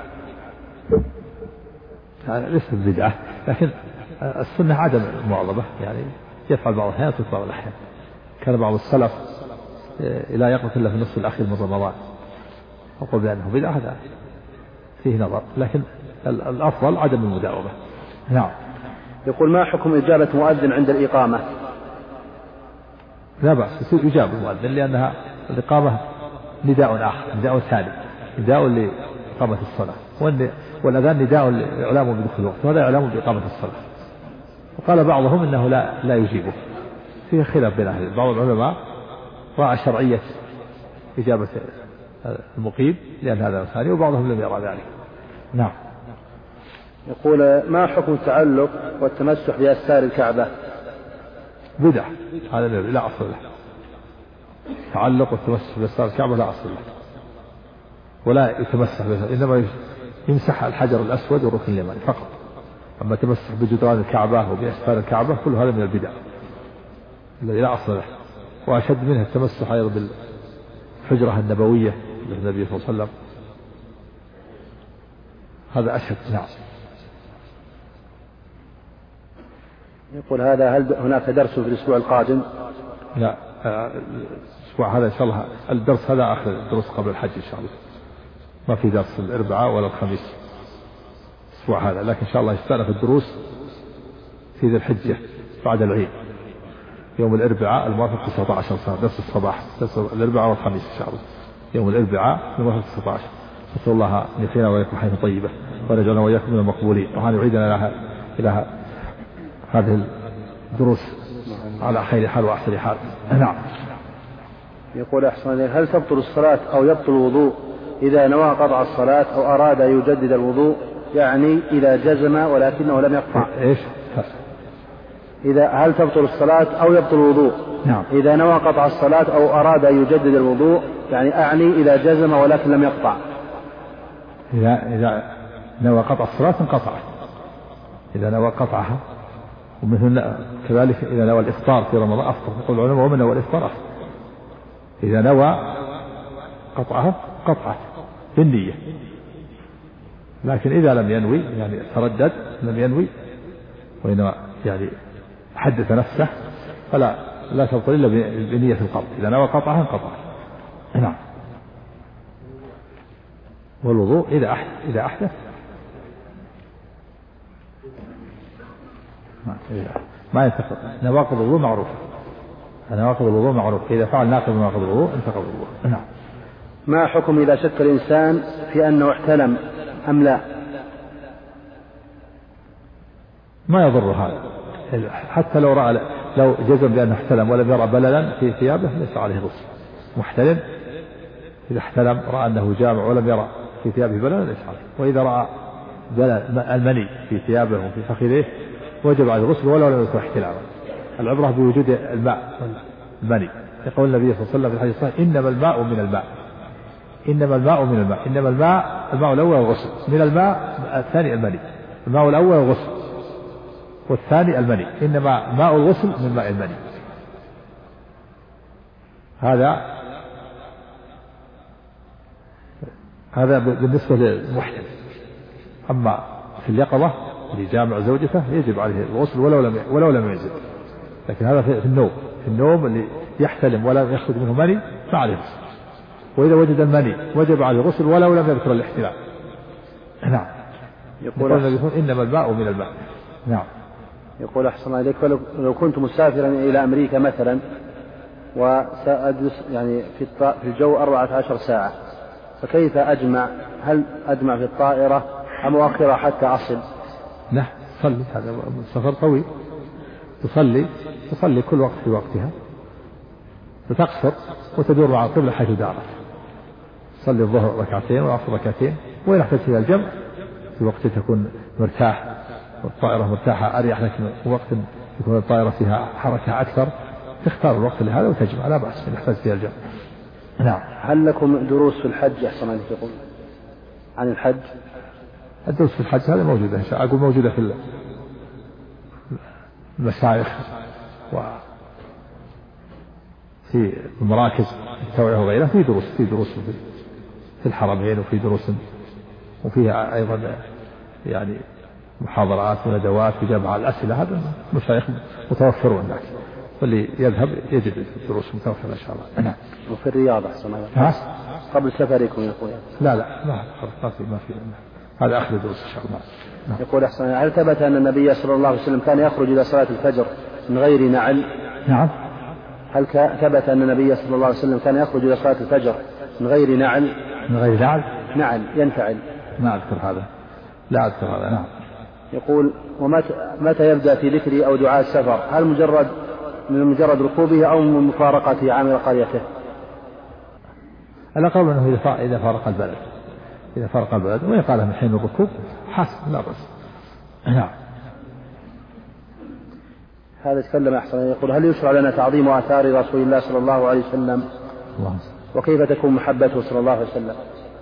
ليس بدعة، لكن السنة عدم المواظبة، يعني يفعل بعض الأحيان ويترك بعض الأحيان. كان بعض السلف لا يقنط إلا في النصف الأخير من رمضان، أقول بأنه بدعة هذا فيه نظر، لكن الأفضل عدم المداومة. نعم. يقول ما حكم إجابة مؤذن عند الإقامة؟ لا بأس يصير يجاب المؤذن، لأنها الإقامة نداء آخر، نداء ثاني، نداء لإقامة الصلاة، والأذان نداء لإعلام بدخول الوقت، وهذا إعلام بإقامة الصلاة. وقال بعضهم إنه لا يجيبه، فيه خلاف بين أهل. بعض العلماء رأى شرعية إجابة المقيم لأن هذا ثاني، وبعضهم لم يرى ذلك. نعم. يقول ما حكم التعلق والتمسح بأستار الكعبة؟ بدعة، هذا لا أصل له. تعلق والتمسح بأستار الكعبة لا أصل له، ولا يتمسح به، إنما يمسح الحجر الأسود والركن اليماني فقط. أما تمسح بجدران الكعبة وبأستار الكعبة كل هذا من البدع الذي لا أصل له. وأشد منها التمسح أيضا بالحجرة النبوية للنبي صلى الله عليه وسلم، هذا أشد. نعم. يقول هل هناك درس في الأسبوع القادم؟ لا، الأسبوع هذا إن شاء الله الدرس هذا آخر الدروس قبل الحج إن شاء الله، ما في درس الأربعاء ولا الخميس الأسبوع هذا، لكن إن شاء الله يستأنف الدروس في ذي الحجة بعد العيد يوم الأربعاء الموافق 19 صار درس الصباح، درس الأربعاء والخميس إن شاء الله يوم الأربعاء الموافق 19. نسأل الله أن يحيينا وإياكم حيث طيبة ورجعنا وإياكم من المقبولين، وأن يعيدنا إلى هذه الدروس على خير حال وأحسن حال. نعم. يقول أحسن هل تبطل الصلاة أو يبطل الوضوء إذا نوى قطع الصلاة أو أراد أن يجدد الوضوء، يعني إذا جزم ولكنه لم يقطع؟ إيش؟ هل تبطل الصلاة أو يبطل الوضوء؟ نعم. إذا نوى قطع الصلاة أو أراد أن يجدد الوضوء، يعني أعني إذا جزم ولكن لم يقطع. إذا نوى قطع الصلاة انقطعت، إذا نوى قطعها. ومثل كذلك إذا نوى الإفطار في رمضان أفطر، يقول العلماء ومن نوى الإفطار أفطر. إذا نوى قطعها قطعت بالنية، لكن إذا لم ينوي يعني تردد لم ينوي وإنما يعني حدث نفسه فلا تبطل إلا بنية القطع. إذا نوى قطعها انقطعت. نعم. والوضوء إذا أحدث ما ينتقض. نواقض الوضوء معروفة، نواقض الوضوء معروف، إذا فعل ناقض نواقض الوضوء انتقض الوضوء. نعم. ما حكم إذا شك الإنسان في أنه احتلم أم لا؟ ما يضر هذا، حتى لو جزم بأنه احتلم ولم يرى بللا في ثيابه ليس عليه غسل. محتلم إذا احتلم رأى أنه جامع ولم يرى في ثيابه بللا ليس عليه، وإذا رأى المني في ثيابه وفي فخذيه وجب عليه الغسل ولو لم يكن احتلاما. العبرة بوجود الماء المني، يقول النبي صلى الله عليه وسلم في الحديث الصحيح إنما الماء من الماء، إنما الماء من الماء، إنما الماء الأول الغسل، من الماء الثاني المني، الماء الأول الغسل والثاني المني، إنما ماء الغسل من ماء المني. هذا بالنسبة للمحتل. أما في اليقظة لجامع زوجته يجب عليه الغسل ولو لم ينزل، لكن هذا في النوم اللي يحتلم ولا يخرج منه مني ما عليه غسل. وإذا وجد المني وجب عليه غسل ولو لم يذكر الاحتلام. نعم. يقول إنما الماء من الماء. نعم. يقول أحسن إليك، لو كنت مسافرا إلى أمريكا مثلا وسأجلس يعني في الجو 14 ساعة، فكيف أجمع؟ هل أجمع في الطائرة أم أؤخرها حتى أصل؟ نعم تصلي، هذا سفر طويل، تصلي كل وقت في وقتها، فتقصر وتدور مع القبلة حيث دارت. تصلي الظهر ركعتين والعصر ركعتين، وإن احتجت إلى الجمع في وقت تكون مرتاح والطائرة مرتاحة أريح لك، وقت يكون الطائرة فيها حركة أكثر تختار الوقت لهذا وتجمع، لا بأس إن احتجت إلى الجمع. نعم. هل لكم دروس في الحج أحسن أن تقول عن الحج؟ الدروس في الحج هذه موجودة إن شاء الله، أقول موجودة في المشايخ وفي المراكز التوعية وغيرها، في دروس في الحرمين، وفي دروس وفيها أيضا يعني محاضرات وندوات في جامعة الأسئلة، هذا المشايخ متوفرون هناك، واللي يذهب يجد الدروس متوفرة إن شاء الله. نعم. وفي الرياض أحسن قبل سفركم يقول؟ لا ما في هذا آخر الدروس إن شاء الله. نعم. يقول أحسن، هل ثبت أن النبي صلى الله عليه وسلم كان يخرج إلى صلاة الفجر من غير نعل؟ نعم. هل ثبت أن النبي صلى الله عليه وسلم كان يخرج إلى صلاة الفجر من غير نعل؟ من غير نعل؟ نعل ينتعل. ما أذكر هذا، لا أذكر هذا. نعم. يقول ومتى يبدأ في ذكر أو دعاء السفر؟ هل من مجرد ركوبه أو من مفارقته عامل قريته؟ الأقرب أنه إذا فارق البلد وإن قال من حين الركوب حسن لا بأس. نعم. هذا يتكلم أحسن، يقول هل يشرع لنا تعظيم آثار رسول الله صلى الله عليه وسلم؟ وكيف تكون محبته صلى الله عليه وسلم؟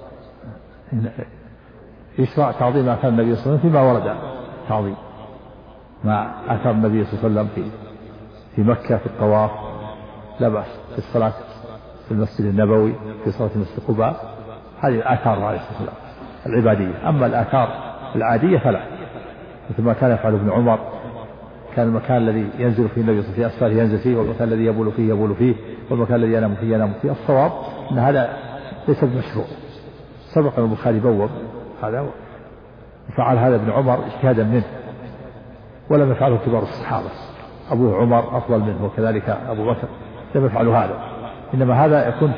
يشرع تعظيم آثار النبي صلى الله عليه وسلم فيما ورد تعظيم مع آثار النبي صلى الله عليه وسلم في مكة في الطواف لا بأس، في الصلاة في المسجد النبوي، في صلاة المسجد قباء، هذه آثار عليه الصلاة والسلام العبادية. أما الآثار العادية فلا، مثل ما كان يفعل ابن عمر، كان المكان الذي ينزل فيه النبي صلى الله عليه وسلم ينزل فيه، والمكان الذي يبول فيه، والمكان الذي ينام فيه. الصواب أن هذا ليس بمشروع، سبق البخاري بوب هذا وفعل هذا ابن عمر اجتهادا منه، ولم يفعله كبار الصحابة، أبو عمر أفضل منه وكذلك أبو بكر لم يفعلوا هذا، إنما هذا يكون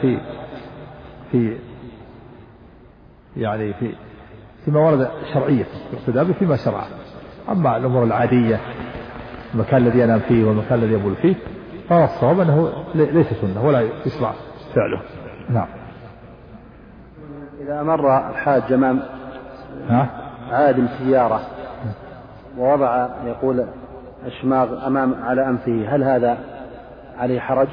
فيما ورد شرعية يقتدى به فيما شرع. أما الأمور العادية المكان الذي ينام فيه والمكان الذي يبول فيه فهو الصواب أنه ليس سنة ولا يشرع فعله. نعم. إذا مر الحاج أمام عادم سيارة ووضع يقول أشماغ على أنفه، هل هذا عليه حرج؟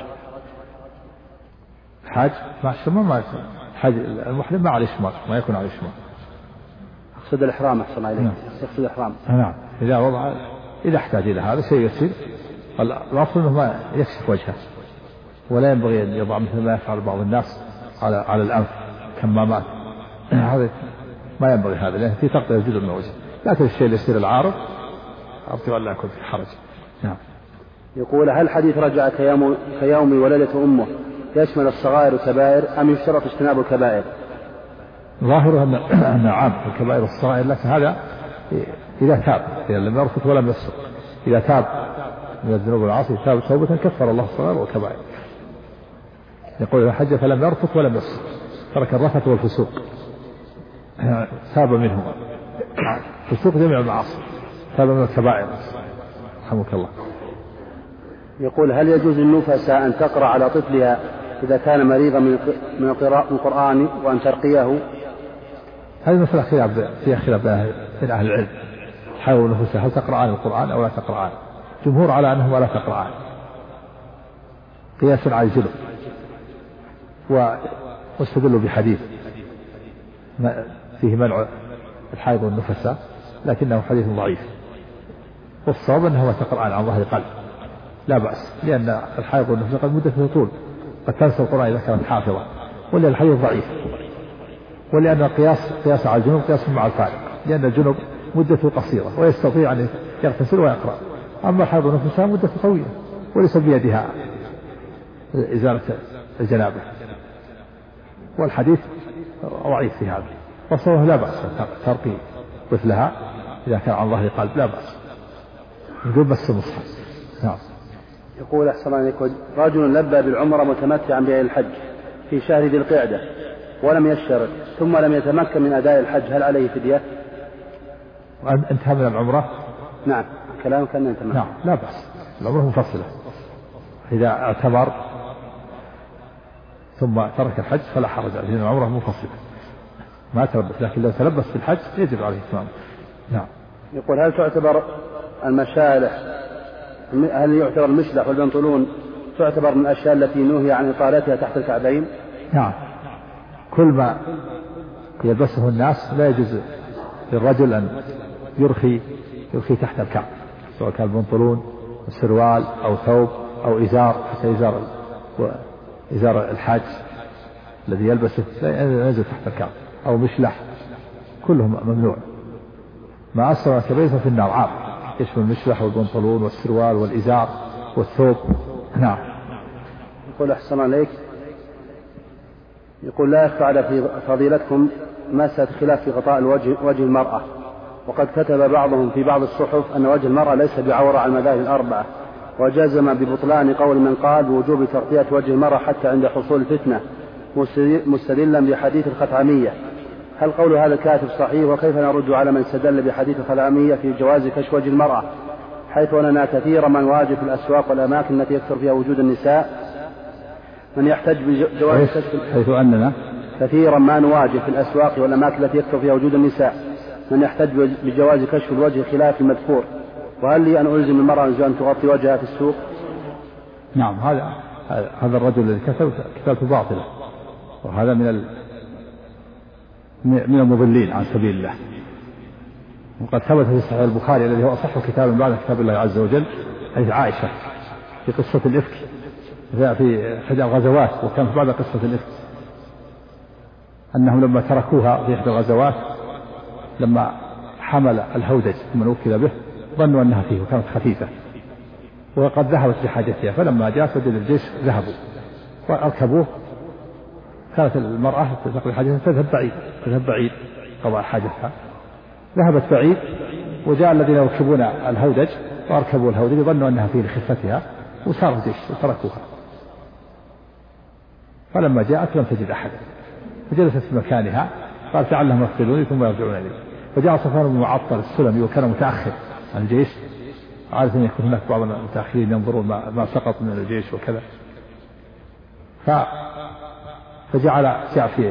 حاج مع الشماغ ما يكون، حاج المحرم ما عليه شماغ، ما يكون عليه شماغ. أقصد الإحرام أحسن عليك. يقصد الإحرام. نعم. إذا احتاج إلى هذا شيء يسير، الأصل أنه ما يكشف وجهه، ولا ينبغي أن يضع مثل ما يفعل بعض الناس على الأنف كمامات، هذا ما ينبغي هذا، لأن في تغطية جزء من وجهه، لكن الشيء اللي يصير العارض أرجو أن لا يكون في حرج. نعم. يقول هل حديث رجع كيوم ولدته أمه يشمل الصغائر والكبائر أم يشترط اجتناب الكبائر؟ ظاهره أن عام الكبائر والصغائر، لكن هذا إذا تاب، إذا لم يرفث ولم يفسق، إذا تاب من الذنوب والعاصي تاب توبة كفر الله الصغائر والكبائر. يقول إذا حج فلم يرفث ولم يفسق، ترك الرفث والفسوق تاب منه، فسوق جميع المعاصي، تاب من الكبائر. رحمك الله. يقول هل يجوز للنفساء أن تقرأ على طفلها إذا كان مريضا من القرآن وأن ترقيه؟ هذه مسألة فيها خلاف بين أهل العلم، حاولوا نفسها هل تقرأان القرآن أو لا تقرأان. جمهور على أنهما لا تقرأان قياسا على الجنب، واستدلوا بحديث فيه منع الحائض والنفساء لكنه حديث ضعيف، والصواب أنهما تقرأان عن ظهر قلب لا بأس، لأن الحائض والنفساء قد مدته طول، قد تنسى القرآن إذا كانت حافظة، ولأن الحديث ضعيف، ولأن قياس على الجنوب قياس مع الفارق، لأن الجنوب مدته قصيرة ويستطيع أن يغتسل ويقرأ، أما الحائض والنفساء مدته طويلة وليس بيدها إزالة الجنابة. والحديث ضعيف في هذا، وصوه لا بأس ترقي مثلها إذا كان عن ظهر قلب لا بأس، يقول بس المصحف. نعم. يقول أحسن عليكم: رجل لبى بالعمرة متمتعا بها الحج في شهر ذي القعدة ولم يشترط ثم لم يتمكن من أداء الحج، هل عليه فدية؟ انتهى من العمرة؟ نعم، كلام كان انتهى. نعم لا بأس، العمرة منفصلة. إذا اعتمر ثم ترك الحج فلا حرج عليه، لأن العمرة منفصلة ما تلبس، لكن لو تلبس في الحج يجب عليه الإتمام. نعم. يقول: هل تعتبر المشالح، هل يعتبر المشلح والبنطلون تعتبر من الأشياء التي نهي عن إطالتها تحت الكعبين؟ نعم، كل ما يلبسه الناس لا يجوز للرجل أن يرخي تحت الكعب، سواء كان بنطلون سروال أو ثوب أو إزار، حتى إزار الحاج الذي يلبسه لا ينزل تحت الكعب، أو مشلح، كلهم ممنوع. ما أسرع كبيرة في النار عام، يشمل المشلح والبنطلون والسروال والإزار والثوب. نعم. يقول: أحسن عليك، يقول: لا يخفى على فضيلتكم مسألة خلاف في غطاء وجه المرأة، وقد كتب بعضهم في بعض الصحف أن وجه المرأة ليس بعورة على المذاهب الأربعة، وجزم ببطلان قول من قال بوجوب تغطية وجه المرأة حتى عند حصول الفتنة، مستدلا بحديث الخثعمية. هل قول هذا الكاتب صحيح؟ وكيف نرد على من استدل بحديث الخثعمية في جواز كشف وجه المرأة، حيث أننا كثيرا ما نواجه في الأسواق والأماكن التي يكثر فيها وجود النساء من يحتج بجواز كشف، حيث أننا كثيرا ما نواجه في الأسواق والأماكن التي يكثر فيها وجود النساء من يحتج بجواز كشف الوجه خلاف المذكور، وهل لي أن ألزم المرأة أن تغطي وجهها في السوق؟ نعم، هذا الرجل الذي كتبته باطلة، وهذا من المضلين عن سبيل الله. وقد ثبت في صحيح البخاري الذي هو أصح كتاب بعد كتاب الله عز وجل حديث عائشة في قصة الإفك في إحدى الغزوات، وكانت بعد قصة الإفك أنهم لما تركوها في إحدى الغزوات لما حمل الهودج من وكل به ظنوا أنها فيه وكانت خفيفة، وقد ذهبت لحاجتها، فلما جاء سجل الجيش ذهبوا وأركبوه، كانت المرأة تقضي حاجتها تذهب بعيد قضاء حاجتها، ذهبت بعيد، وجاء الذين يركبون الهودج وأركبوا الهودج ظنوا أنها فيه لخفتها وصار الجيش وتركوها، فلما جاءت لم تجد أحد وجلست في مكانها، قال: تعالهم يغسلوني ثم يرجعون إلي. فجاء صفوان بن معطل السلمي وكان متأخر عن الجيش، عادة يكون هناك بعض المتأخرين ينظرون ما سقط من الجيش وكذا، فجاء في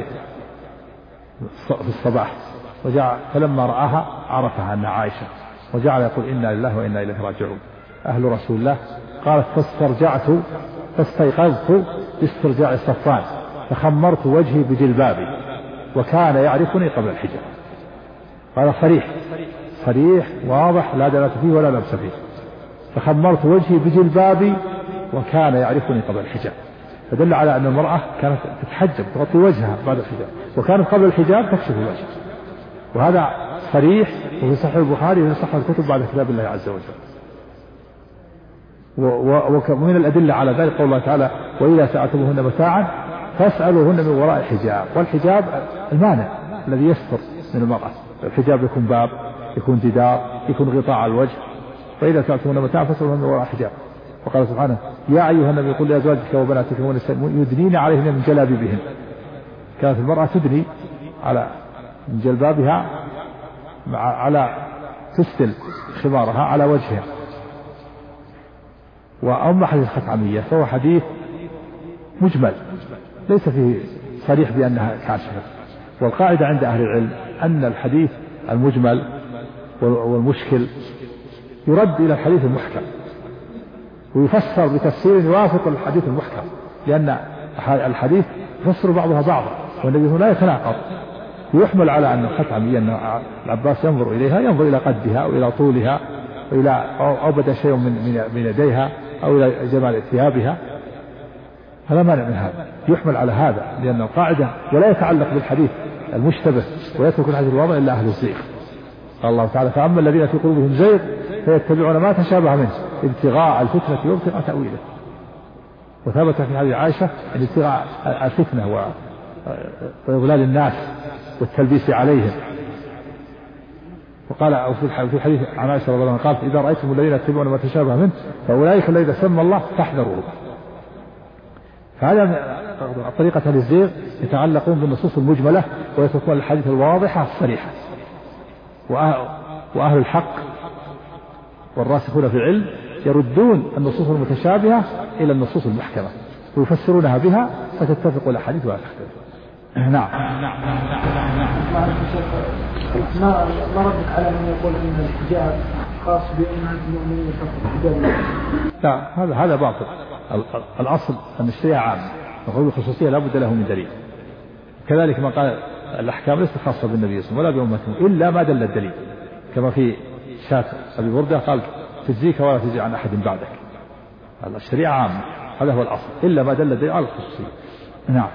الصباح فلما رآها عرفها أنها عائشة، وجعل يقول: إنا لله وإنا إليه راجعون، أهل رسول الله. قالت: فاستيقظت باسترجاع صفوان فخمرت وجهي بجلبابي وكان يعرفني قبل الحجاب. هذا صريح واضح لا دلالة فيه ولا لبس فيه. فخمرت وجهي بجلبابي وكان يعرفني قبل الحجاب، فدل على أن المرأة كانت تتحجب تغطي وجهها بعد الحجاب، وكانت قبل الحجاب تكشف الوجه، وهذا صريح وفي صحيح البخاري وفي صحيح الكتب بعد كتاب الله عز وجل. ومن الأدلة على ذلك قول الله تعالى: وإذا سألتموهن متاعا فاسألوهن من وراء حجاب. والحجاب المانع الذي يستر من المرأة، الحجاب يكون باب، يكون جدار، يكون غطاء على الوجه. وإذا سألتموهن متاعا فاسألوهن من وراء حجاب. وقال سبحانه: يا أيها النبي قل لأزواجك وبناتك ونساء يدنين عليهن من جلابيبهن. كانت المرأة تدني من جلبابها على تستل خمارها على وجهها. وأما حديث الخثعمية فهو حديث مجمل ليس فيه صريح بأنها كاشفة، والقاعدة عند أهل العلم أن الحديث المجمل والمشكل يرد إلى الحديث المحكم ويفسر بتفسير يوافق الحديث المحكم، لأن الحديث يفسر بعضها بعضا والنبي لا يتناقض. يحمل على أن الخثعمية أن العباس ينظر إليها، ينظر إلى قدها أو إلى طولها أو بدا شيء من يديها أو إلى جمال ثيابها، هذا مانع من هذا، يحمل على هذا، لأن القاعدة ولا يتعلق بالحديث المشتبه ويترك الحديث الواضح إلا أهل الزيغ. قال الله تعالى: فأما الذين في قلوبهم زيغ فيتبعون ما تشابه منه ابتغاء الفتنة وابتغاء تأويله. وثبت في حديث عائشة أن ابتغاء الفتنة وإضلال الناس والتلبيس عليهم. وقال في حديث عن عائشة رضي الله عنها قالت إذا رأيتم الذين يتبعون ما تشابه منه فأولئك الذين سمى الله فاحذروه. فهذا طريقة أهل الزيغ يتعلقون بالنصوص المجملة ويتركون الحديث الواضحة الصريحة. وأهل الحق والراسخون في العلم يردون النصوص المتشابهة إلى النصوص المحكمة ويفسرونها بها فتتفق الأحاديث ولا تختلف. نعم. ما ردت على من يقول ان الحجاب خاص بأمة المؤمنين فقط؟ لا، هذا باطل. الأصل أن الشريعة عامة، وقول الخصوصية لا بد له من دليل. كذلك ما قال الأحكام ليست خاصة بالنبي صلى الله عليه وسلم ولا بأمته إلا ما دل الدليل، كما في شاة أبي بردة قال تجزيك ولا تجزي عن أحد بعدك. الشريعة عامة، هذا هو الأصل، إلا ما دل الدليل على الخصوصية. نعم.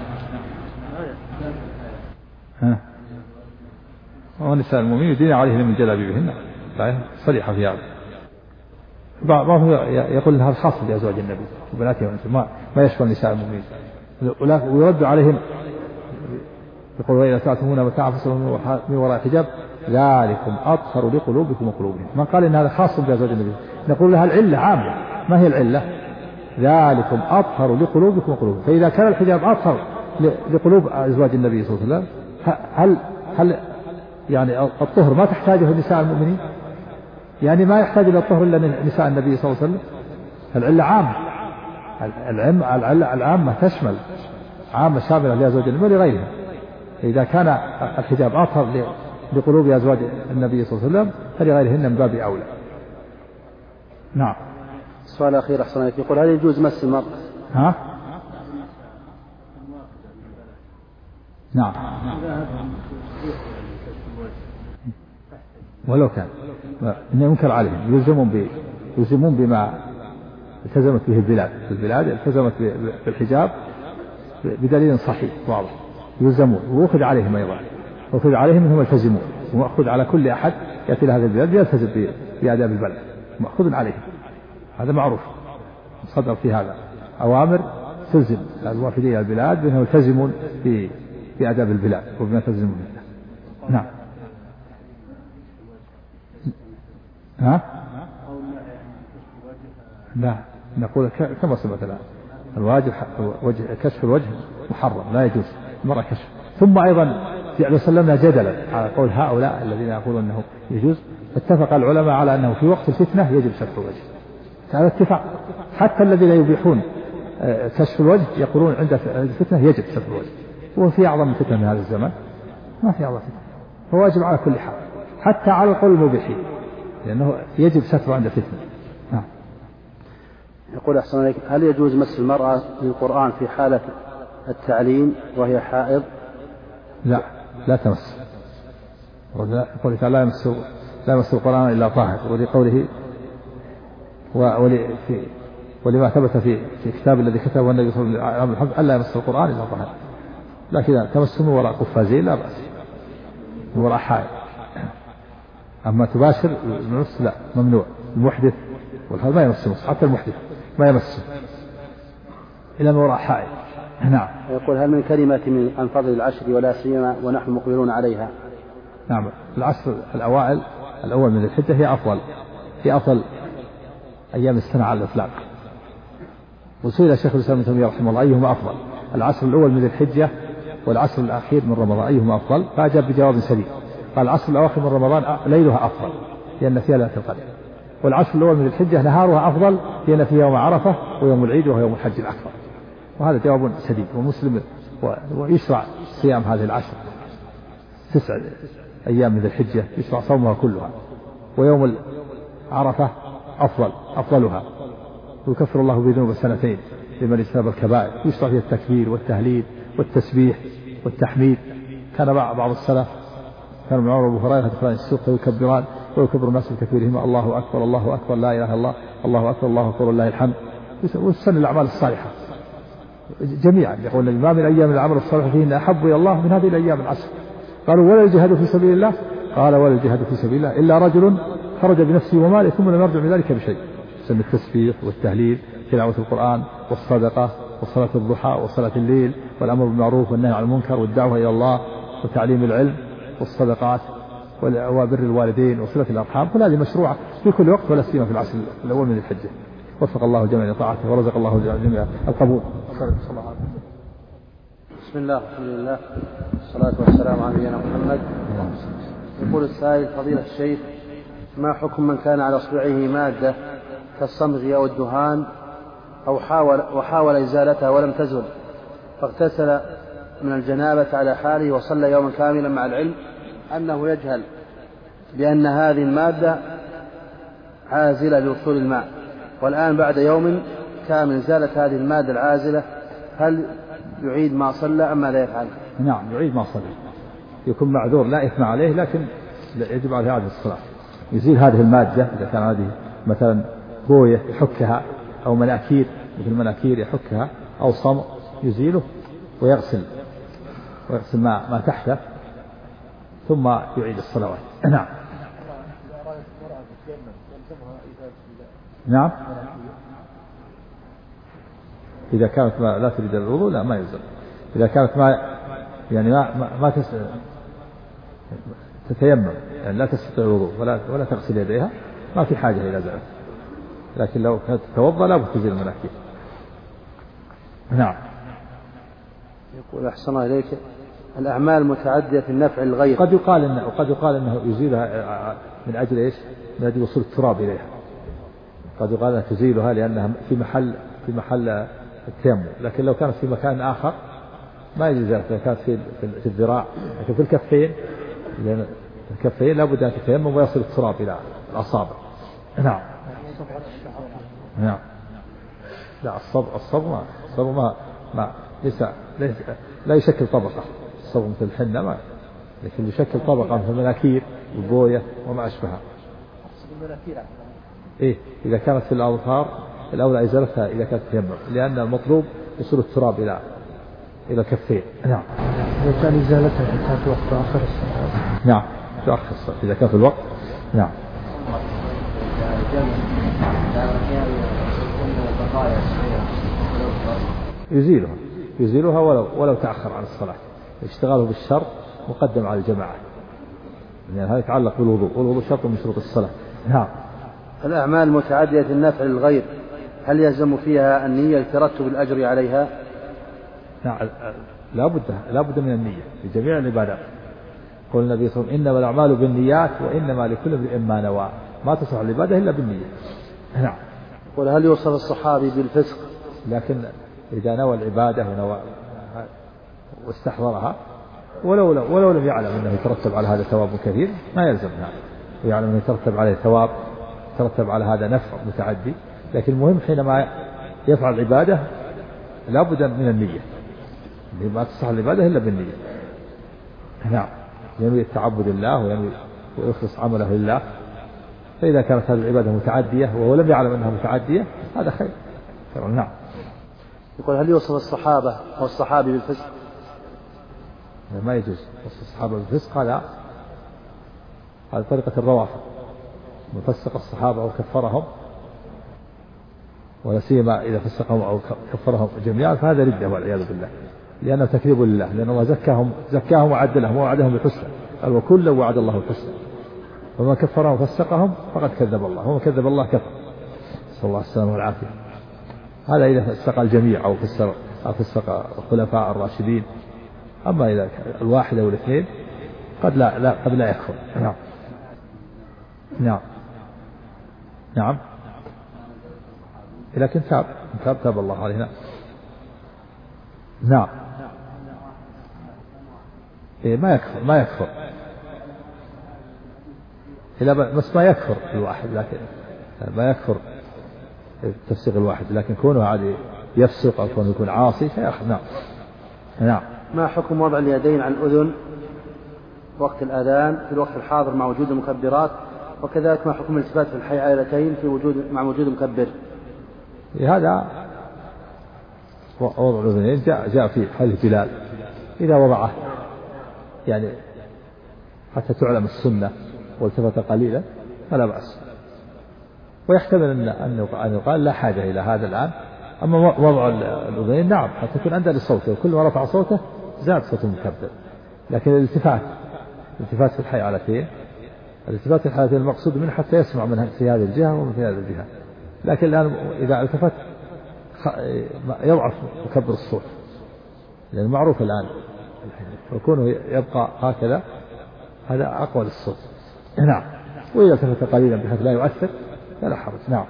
ونساء المؤمنين يدين عليهن من جلابيبهن، صريحة في هذا. بعضهم يقول هذا خاص بأزواج النبي وبناته ما يشمل نساء المؤمنين، ويرد عليهم يقول وإذا سألتمونا متاعا فاسألوهن من وراء حجاب ذلكم أطهر لقلوبكم وقلوبهم. من قال إن هذا خاص بأزواج النبي نقول لها العلة عامة. ما هي العلة؟ ذلكم أطهر لقلوبكم وقلوبهم. فإذا كان الحجاب أطهر لقلوب أزواج النبي صلى الله عليه وسلم هل يعني الطهر ما تحتاجه نساء المؤمنين؟ يعني ما يحتاج إلى الطهر إلا نساء النبي صلى الله عليه وسلم. العلة عامة، العامة تشمل عامة شاملة لأزواج النبي ولغيرها. إذا كان الحجاب أطهر لقلوب أزواج النبي صلى الله عليه وسلم فلغيرهن من باب أولى. نعم. السؤال الأخير أحسن عليك، يقول هل يجوز مس المرء؟ نعم. ولو كان إنه ينكر عليهم يلزمون بما التزمت به البلاد التزمت بالحجاب بدليل صحيح واضح، يلزمون. وأخذ عليهم أيضا، أخذ عليهم أنهم يلتزمون، وأخذ على كل أحد يأتي لهذه البلاد يلتزم بآداب البلد، مأخذ عليهم. هذا معروف صدر في هذا أوامر تلزم الوافدين البلاد بأنهم يلتزمون بآداب البلاد وبما يلتزمون به. نعم. لا، نقول كما سبق الآن الواجب كشف الوجه محرم لا يجوز المرأة كشف. ثم أيضا سلمنا جدلا على قول هؤلاء الذين يقولون أنه يجوز، اتفق العلماء على أنه في وقت الفتنة يجب ستر الوجه. هذا اتفاق. حتى الذين يبيحون كشف الوجه يقولون عند الفتنة يجب ستر الوجه. وفي أعظم فتنة من هذا الزمان؟ ما في أعظم فتنة، هو واجب على كل حال حتى على القول المبيحين، لأنه يجب ستره عند فتنة. يقول أحسن عليك، هل يجوز مس المرأة للقرآن في حالة التعليم وهي حائض؟ لا تمس. يقول تعالى لا يمس القرآن إلا طاهر، ولقوله ولما ثبت في كتاب الذي كتبه النبي صلى الله عليه وسلم ألا يمس القرآن إلا طاهر. لكن تمس من وراء قفازين لا بأس، من وراء حائض. أما تباشر المس لا، ممنوع. المحدث والحائض ما يمس، حتى المحدث ما يمسه إلا من وراء حائض. نعم. يقول هل من كلمة عن فضل العشر ولا سيما ونحن مقبلون عليها؟ نعم. العشر الأول من الحجة هي أفضل أيام السنة على الإطلاق. وسئل شيخ الإسلام ابن تيمية رحمه الله أيهما أفضل، العشر الأول من الحجة والعشر الأخير من رمضان أيهما أفضل؟ فأجاب بجواب سليم، قال العشر الأواخر من رمضان ليلها أفضل لأن فيها ليلة القدر، والعشر الأول من الحجة نهارها أفضل لأن فيها يوم عرفة ويوم العيد وهو يوم الحج الأكبر. وهذا جواب سديد ومسلم. ويشرع صيام هذه العشر 9 أيام من الحجة يشرع صومها كلها، ويوم عرفة أفضلها، ويكفر الله بذنوب 2 لمن اجتنب الكبائر. يشرع فيها التكبير والتهليل والتسبيح والتحميد. كان بعض السلف كان من عمر وابو هريرة يدخلان السوق فيكبران ويكبر الناس بتكبيرهما الله أكبر الله أكبر لا إله إلا الله الله أكبر الله أكبر لله الحمد، ويسن الأعمال الصالحة جميعا. يقول ما من أيام العمل الصالح فيهن أحب إلى الله من هذه الأيام العشر. قالوا ولا الجهاد في سبيل الله؟ قال ولا الجهاد في سبيل الله إلا رجل خرج بنفسه وماله ثم لم يرجع من ذلك بشيء. سن التسبيح والتهليل، تلاوة القرآن والصدقة وصلاة الضحى وصلاة الليل والأمر بالمعروف والنهي عن المنكر والدعوة إلى الله وتعليم العلم والصدقات وبر الوالدين وصلة الأرحام، كل هذه مشروعة في كل وقت ولا سيما في العشر الأول من الحجة. وفق الله الجميع لطاعته ورزق الله الجميع القبول. بسم الله والحمد لله والصلاة والسلام على نبينا محمد. يقول السائل: فضيلة الشيخ، ما حكم من كان على اصبعه مادة كالصمغ أو الدهان وحاول إزالتها ولم تزل، فاغتسل من الجنابة على حاله وصلى يوما كاملا مع العلم أنه يجهل بأن هذه المادة عازلة لوصول الماء، والآن بعد يوم كامل زالت هذه المادة العازلة، هل يعيد ما صلى أم ماذا يفعل؟ نعم، يعيد ما صلى، يكون معذور لا إثم عليه، لكن يجب عليه إعادة الصلاة. يزيل هذه المادة إذا كان هذه مثلا بوية يحكها أو مناكير مثل مناكير يحكها أو صمغ يزيله ويغسل ما تحته ثم يعيد الصلوات. نعم. نعم، إذا كانت لا تريد الوضوء لا ما يلزم. إذا كانت ما تتيمم يعني لا تستطيع الوضوء ولا تغسل يديها ما في حاجة إلى ذلك، لكن لو كانت تتوضأ لا بد تزيل المناكير. نعم. يقول: أحسن الله إليك، الأعمال متعدية في النفع الغير، قد يقال إنه يزيلها من أجل إيش؟ من أجل وصول التراب إليها. قد يقال أنها تزيلها لأنها في محل التيمم، لكن لو كانت في مكان آخر ما يجوز ذلك. لو كانت في الذراع، لكن في الكفين، لأن الكفين لابد أن تتيمم ويصل التراب إلى الأصابع. نعم. نعم. لا، الصبر ما ليس لا يشكل طبقة. الصبر مثل الحنة لكن يشكل طبقة مثل المناكير والبوية وما أشبهها. إيه، إذا كانت في الأظفار الأولى إزالتها إذا كانت تيمم، لأن المطلوب وصول التراب إلى الكفين. نعم. إذا كان إزالتها في كانت وقت آخر الصلاة. نعم، تؤخر الصلاة إذا كان في الوقت. نعم. يزيلها ولو تأخر عن الصلاة. اشتغاله بالشر مقدم على الجماعة، يعني هذا يتعلق بالوضوء، والوضوء شرط من شروط الصلاة. نعم. الأعمال متعدية النفع للغير، هل يلزم فيها النية لترتب الأجر عليها؟ نعم، لا بد من النية في جميع العبادات. قال النبي صلى الله عليه وسلم: إنما الأعمال بالنيات وإنما لكل امرئ ما نوى، ما تصح العبادة إلا بالنية. نعم. وهل يوصف الصحابي بالفسق؟ لكن إذا نوى العبادة واستحضرها ولو لم يعلم أنه يترتب على هذا ثواب كثير ما يلزم، نعم، ويعلم أنه يترتب عليه ثواب، يترتب على هذا نفع متعدي، لكن المهم حينما يفعل العبادة لا بد من النية، ما تصح العبادة إلا بالنية. نعم، ينوي التعبد لله ويخلص عمله لله. فإذا كانت هذه العبادة متعدية وهو لم يعلم أنها متعدية هذا خير. نعم. يقول: هل يوصف الصحابة أو الصحابي بالفسق؟ ما يجوز وصف الصحابة بالفسق، هذا طريقة الروافض، مفسق الصحابة أو كفرهم، ولا سيما إذا فسقهم أو كفرهم جميعا فهذا ردة والعياذ بالله، لأنه تكذيب لله، لأنه زكاهم وعد لهم ووعدهم بالحسنى، قال: وكلا وعد الله الحسنى، وما كفرهم وفسقهم فقد كذب الله، وما كذب الله كفر، صلى الله عليه وسلم والعافية. هذا إذا فسق الجميع أو فسق الخلفاء الراشدين. أما إذا الواحد أو الاثنين قد لا يكفر. نعم. نعم. نعم. لكن تاب الله علينا. نعم. إيه، ما يكفر بس ما يكفر الواحد، لكن ما يكفر تفسيق الواحد، لكن كونه عادي يفسق أو كونه يكون عاصي فيأخذ. نعم. نعم. ما حكم وضع اليدين على الأذن وقت الأذان في الوقت الحاضر مع وجود المكبرات، وكذلك ما حكم الالتفات في الحيعلتين مع وجود مكبر؟ هذا وضع الأذنين جاء في حديث بلال إذا وضعه يعني حتى تعلم السنة والتفت قليلا فلا بأس. ويحتمل أن يقال لا حاجة إلى هذا الآن. أما وضع الأذنين نعم حتى يكون أندى لصوته، وكل ما رفع صوته زاد صوت المكبر. لكن الالتفات في الحالتين المقصود منه حتى يسمع منها في هذه الجهة ومن في هذه الجهة. لكن الآن إذا التفت يضعف مكبر الصوت، لأن معروف الآن وكونه يبقى هكذا هذا أقوى للصوت. نعم. وإذا التفت قليلا بحيث لا يؤثر فلا حرج. نعم.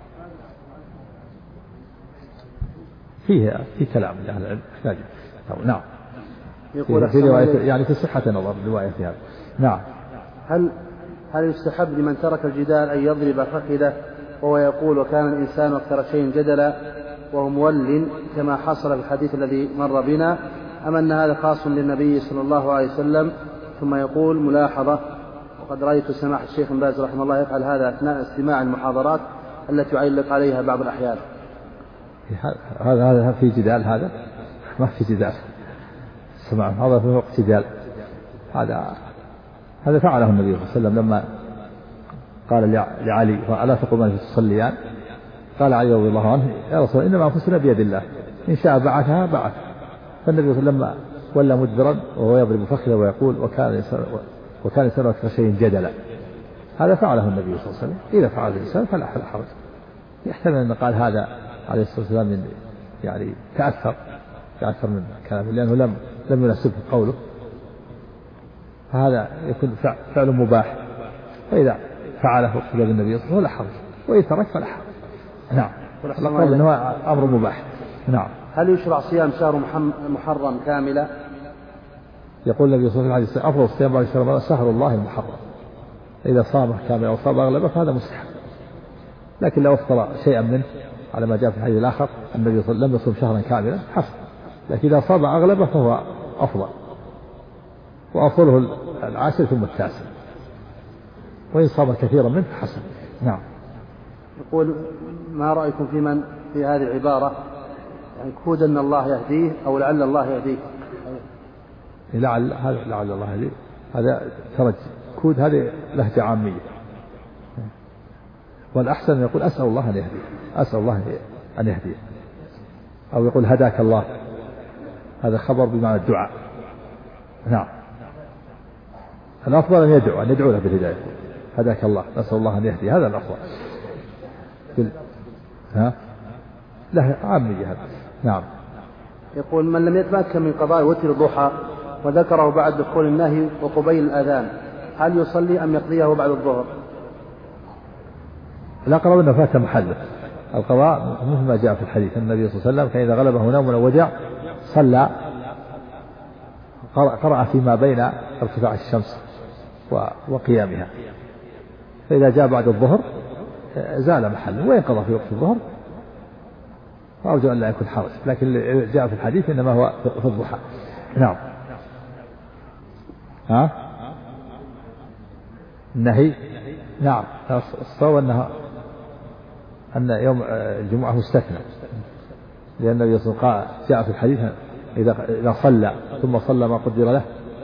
في كلام لأهل العلم يحتاج. نعم. يقول في رواية يعني في صحة نظر الرواية في هذا. نعم. هل يستحب لمن ترك الجدال أن يضرب فخذه وهو يقول وكان الإنسان أكثر شيء جدلا وهو مول كما حصل في الحديث الذي مر بنا، أم أن هذا خاص للنبي صلى الله عليه وسلم؟ ثم يقول ملاحظة: وقد رأيت سماحة الشيخ بن باز رحمه الله يفعل هذا أثناء استماع المحاضرات التي يعلق عليها بعض الأحيان. هذا في جدال؟ هذا ما في جدال. سمع هذا في وقت جدال. هذا فعله النبي صلى الله عليه وسلم لما قال لعلي: ألا تقومان تصليان؟ قال علي رضي الله عنه: يا رسول الله إنما أنفسنا بيد الله، إن شاء بعثها بعث. فالنبي صلى الله عليه وسلم لما ولى مدبرا وهو يضرب فخذه ويقول وكان الإنسان أكثر شيء جدلا، هذا فعله النبي صلى الله عليه وسلم. إذا فعل الإنسان فلا حرج. يحتمل أن قال هذا عليه الصلاة والسلام يعني تأثر من كلامه لأنه لم يناسبه قوله، فهذا يكون فعل مباح. فإذا فعله في يد النبي صلى الله عليه وسلم فلا حرج، وإذا ترك فلا حرج. نعم. الأقرب أنه أمر مباح. نعم. هل يشرع صيام شهر محرم كاملا؟ يقول النبي صلى الله عليه وسلم: أفضل الصيام بعد شهر الله المحرم. إذا صام كاملا أو صام أغلبه فهذا مستحب، لكن لو افطر شيئا منه على ما جاء في الحديث الآخر النبي صلى الله عليه وسلم لم يصوم شهرا كاملا حسن، لكن إذا صام أغلبه فهو أفضل، وأفضله العاشر ثم التاسع، وإن صام كثيرا منه حسن. نعم. يقول: ما رأيكم في من في هذه العبارة يعني كود أن الله يهديه أو لعل الله يهديه؟ لعل الله يهديه هذا ترج كود، هذه لهجة عامية، والأحسن أن يقول أسأل الله أن يهديه، أو يقول هداك الله، هذا خبر بمعنى الدعاء. نعم. الأفضل أن يدعو له بالهداية، هداك الله نسأل الله أن يهدي، هذا الأفضل. له عامية هذا. نعم. يقول: من لم يتمكن من قضاء وتر الضحى وذكره بعد دخول النهي وقبيل الأذان هل يصلي أم يقضيه بعد الظهر؟ الأقرب أنه فات محله. القضاء مثل ما جاء في الحديث النبي صلى الله عليه وسلم: كان إذا غلبه نوم أو وجع صلى، قرأ فيما بين ارتفاع الشمس وقيامها، فإذا جاء بعد الظهر زال محله وينقضى في وقت الظهر، وأرجو أن لا يكون حرج، لكن اللي جاء في الحديث إنما هو في الضحى. نعم. النهي. نعم. الصواب أن يوم الجمعة مستثنى، لأن النبي صلى الله عليه وسلم جاء في الحديث: إذا صلى ثم صلى ما قدر له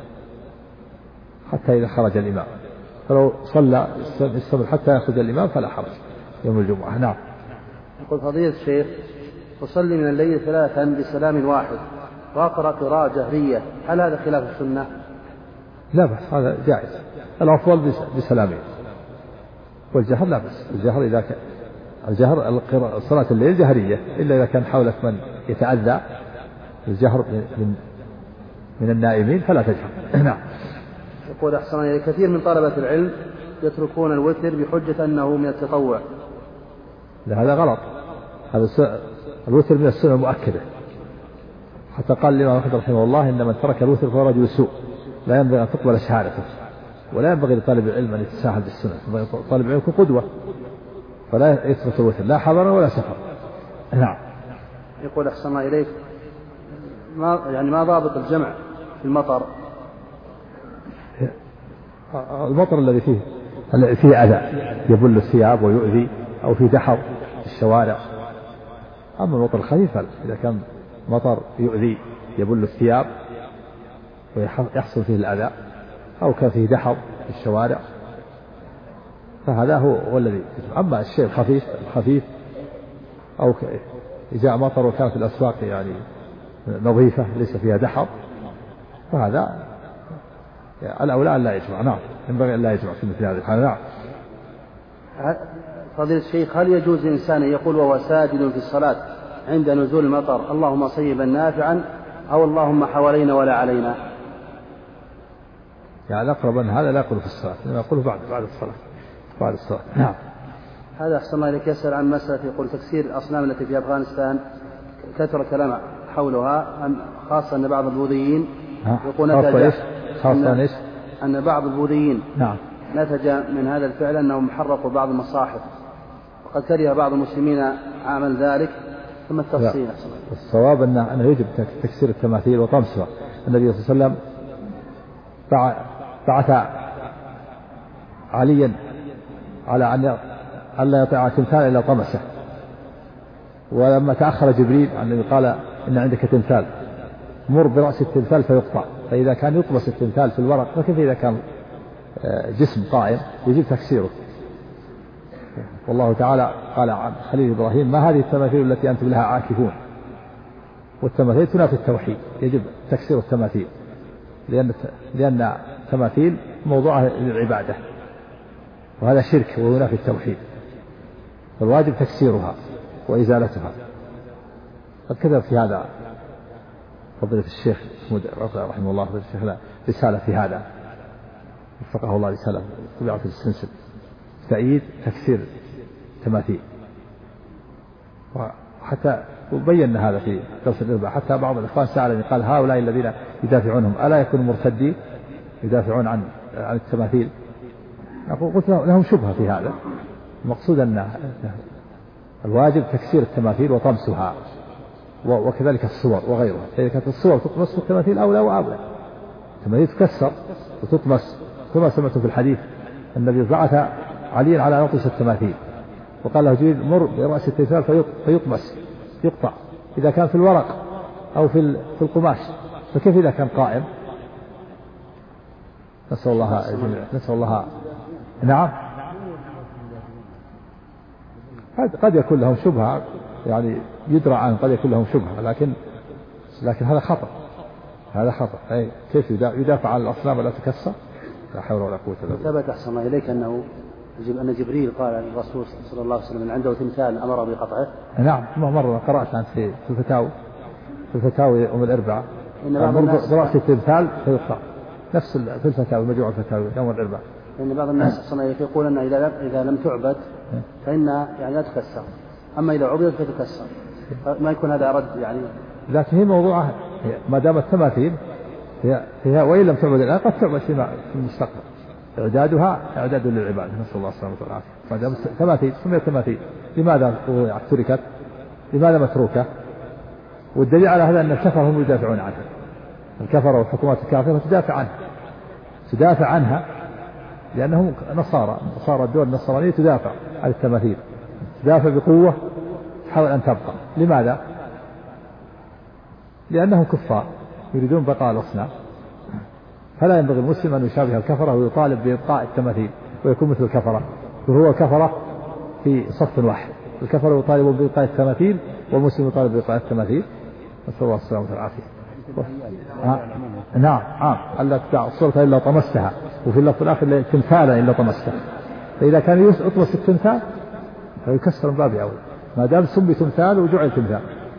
حتى إذا خرج الإمام، فلو صلى يستمر حتى يخرج الإمام فلا حرج يوم الجمعة. نعم. يقول: فضيلة الشيخ، أصلي من الليل 3 بسلام واحد وأقرأ قراءة جهرية، هل هذا خلاف السنة؟ لا بأس، هذا جائز. الأفضل بسلامين، والجهر لا بأس. الجهر صلاة الليل جهرية، إلا إذا كان حولك من يتأذى الجهر من النائمين فلا تجهر. نعم. يقول: أحسن إليك، كثير من طلبة العلم يتركون الوتر بحجة أنه من التطوع. هذا غلط. هذا الوتر من السنة المؤكدة، حتى قال الإمام أحمد رحمه الله: إن من ترك الوتر فهو رجل سوء، لا ينبغي أن تقبل شهادته، ولا ينبغي لطالب العلم أن يتساهل بالسنة. طالب العلم يكون قدوة، فلا يترك الوتر لا حضر ولا سفر. نعم. يقول: أحسن إليك، ما ضابط الجمع في المطر؟ المطر الذي فيه أذى يبل الثياب ويؤذي، أو فيه دحر في الشوارع. أما المطر الخفيف إذا كان مطر يؤذي يبل الثياب ويحصل فيه الأذى، أو كان فيه دحر في الشوارع، فهذا هو الذي. أما الشيء الخفيف أو إذا مطر وكانت الأسواق يعني نظيفة ليس فيها دحر فهذا الأولى أن لا يجمع. نعم ينبغي أن لا يجمع في مثل هذه الحالة. نعم. فضيلة الشيخ هل يجوز للإنسان يقول وهو ساجد في الصلاة عند نزول المطر اللهم صيبا نافعا أو اللهم حوالينا ولا علينا؟ يعني الأقرب أن هذا لا يقول في الصلاة إنما يقول بعد الصلاة. نعم. هذا أحسن الله إليك يسأل عن مسألة يقول تكسير الأصنام التي في أفغانستان كثر كلام حولها خاصة أن بعض البوذيين يقول أن بعض البوذيين نعم نتج من هذا الفعل أنهم حرقوا بعض المصاحف وقد كره بعض المسلمين عمل ذلك. ثم التفصيل. الصواب أنه يجب تكسير التماثيل وطمسها. النبي صلى الله عليه وسلم بعث عليا على أن لا يطيع تمثال إلا طمسه. ولما تأخر جبريل عن النبي قال إن عندك تمثال مر برأس التمثال فيقطع. فإذا كان يطمس التمثال في الورق فكيف إذا كان جسم قائم يجب تكسيره. والله تعالى قال عن خليل إبراهيم ما هذه التماثيل التي أنتم لها عاكفون. والتماثيل تنافي التوحيد يجب تكسير التماثيل لأن التماثيل موضوعها للعبادة وهذا شرك وينافي التوحيد فالواجب تكسيرها وإزالتها. قد كتب في هذا فضيلة الشيخ رحمه الله رسالة في هذا وفقه الله رسالة طبعت في السنسل تأييد تكسير التماثيل. وحتى وبينا هذا في درس الإرباع حتى بعض الإخوان سألني قال هؤلاء الذين يدافعونهم ألا يكونوا مرتدين يدافعون عن التماثيل؟ قلت لهم شبهة في هذا. المقصود أن الواجب تكسير التماثيل وطمسها وكذلك الصور وغيرها. إذا كانت الصور تطمس التماثيل أولى وأولى. التماثيل تكسر وتطمس كما سمعت في الحديث النبي بعث عليا على أن يطمس التماثيل وقال له جبريل مر برأس التمثال فيطمس يقطع إذا كان في الورق أو في القماش فكيف إذا كان قائم؟ نسأل الله. نعم. قد يكون لهم شبهة يعني يدرى عنه قد يكون لهم شبهة لكن هذا خطأ. أي كيف يدافع عن الأصنام ولا تكسر؟ لا حول ولا قوة إلا بالله. ثبت أحسن الله إليك أن جبريل قال للرسول صلى الله عليه وسلم أن عنده تمثال أمر بقطعه. نعم مرة قرأت عن في الفتاوى يوم الأربعاء برأس التمثال فيقطع نفس في الفتاوى مجموعة الفتاوى يوم الأربعاء. لأن بعض الناس أحسن الله إليك يقول أن إذا لم تعبد فإن يعني لا تكسر أما إذا عبدت فتكسر ما يكون هذا رد يعني. لكن هي موضوعها ما دام التماثيل هي وإن لم تعبد الآن قد تعبد في المستقبل. إعدادها إعداد للعباد نسأل الله السلامة والعافية. ما دام تماثيل سميت تماثيل لماذا تركت؟ لماذا متروكة؟ والدليل على هذا أن الكفر هم يدافعون عنها. الكفر والحكومات الكافرة تدافع عنها لأنهم نصارى الدول النصرانية تدافع عن التماثيل تدافع بقوة تحاول أن تبقى. لماذا؟ لأنهم كفار يريدون بقاء الأصنام. فلا ينبغي المسلم أن يشابه الكفرة ويطالب بإبقاء التماثيل ويكون مثل الكفرة وهو الكفرة في صف واحد. الكفرة يطالب بإبقاء التماثيل والمسلم يطالب بإبقاء التماثيل. نسأل الله السلامة والعافية. نعم ألا تدع الصورة إلا طمستها وفي اللفظ الآخر تمثالا إلا طمستها. فإذا كان يطمس التمثال فيكسر من باب أول ما دام سمي تمثال وجعل تمثال.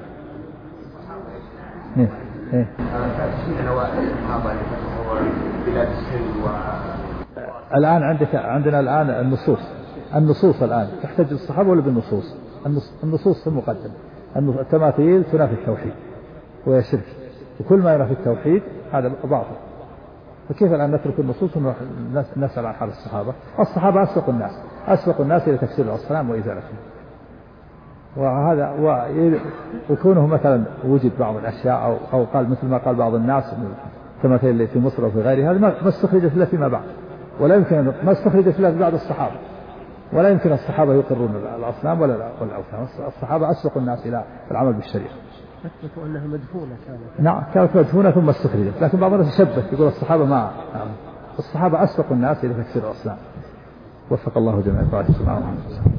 الآن عندنا الآن النصوص الآن تحتج الصحابة ولا بالنصوص؟ النصوص في المقدمة. التماثيل تنافي التوحيد وهي شرك وكل ما ينافي التوحيد هذا باطل. فكيف الآن نترك النصوص ونسأل عن حال الصحابة أسبق الناس إلى تكسير الأصنام وإزالتهم. وهذا وكونه مثلا وجد بعض الأشياء أو قال مثل ما قال بعض الناس التماثيل اللي في مصر وفي غيرها هذا ما استخرجت إلا فيما بعد ولا يمكن ما استخرجت إلا بعد الصحابة ولا يمكن الصحابة يقرون الأصنام ولا الأوثان. الصحابة أسبق الناس إلى العمل بالشريعة. أثبتوا أنها مدفونة نعم كانت مدفونة ثم استخرجت. لكن بعض الناس يشبه يقول الصحابة الصحابة أسبق الناس إلى تكسير الأصنام وفق الله جميع طاعته سبحانه.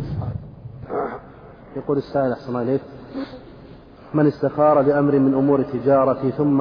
يقول السائل أحسن الله إليك: من استخار لأمر من أمور تجارتي ثم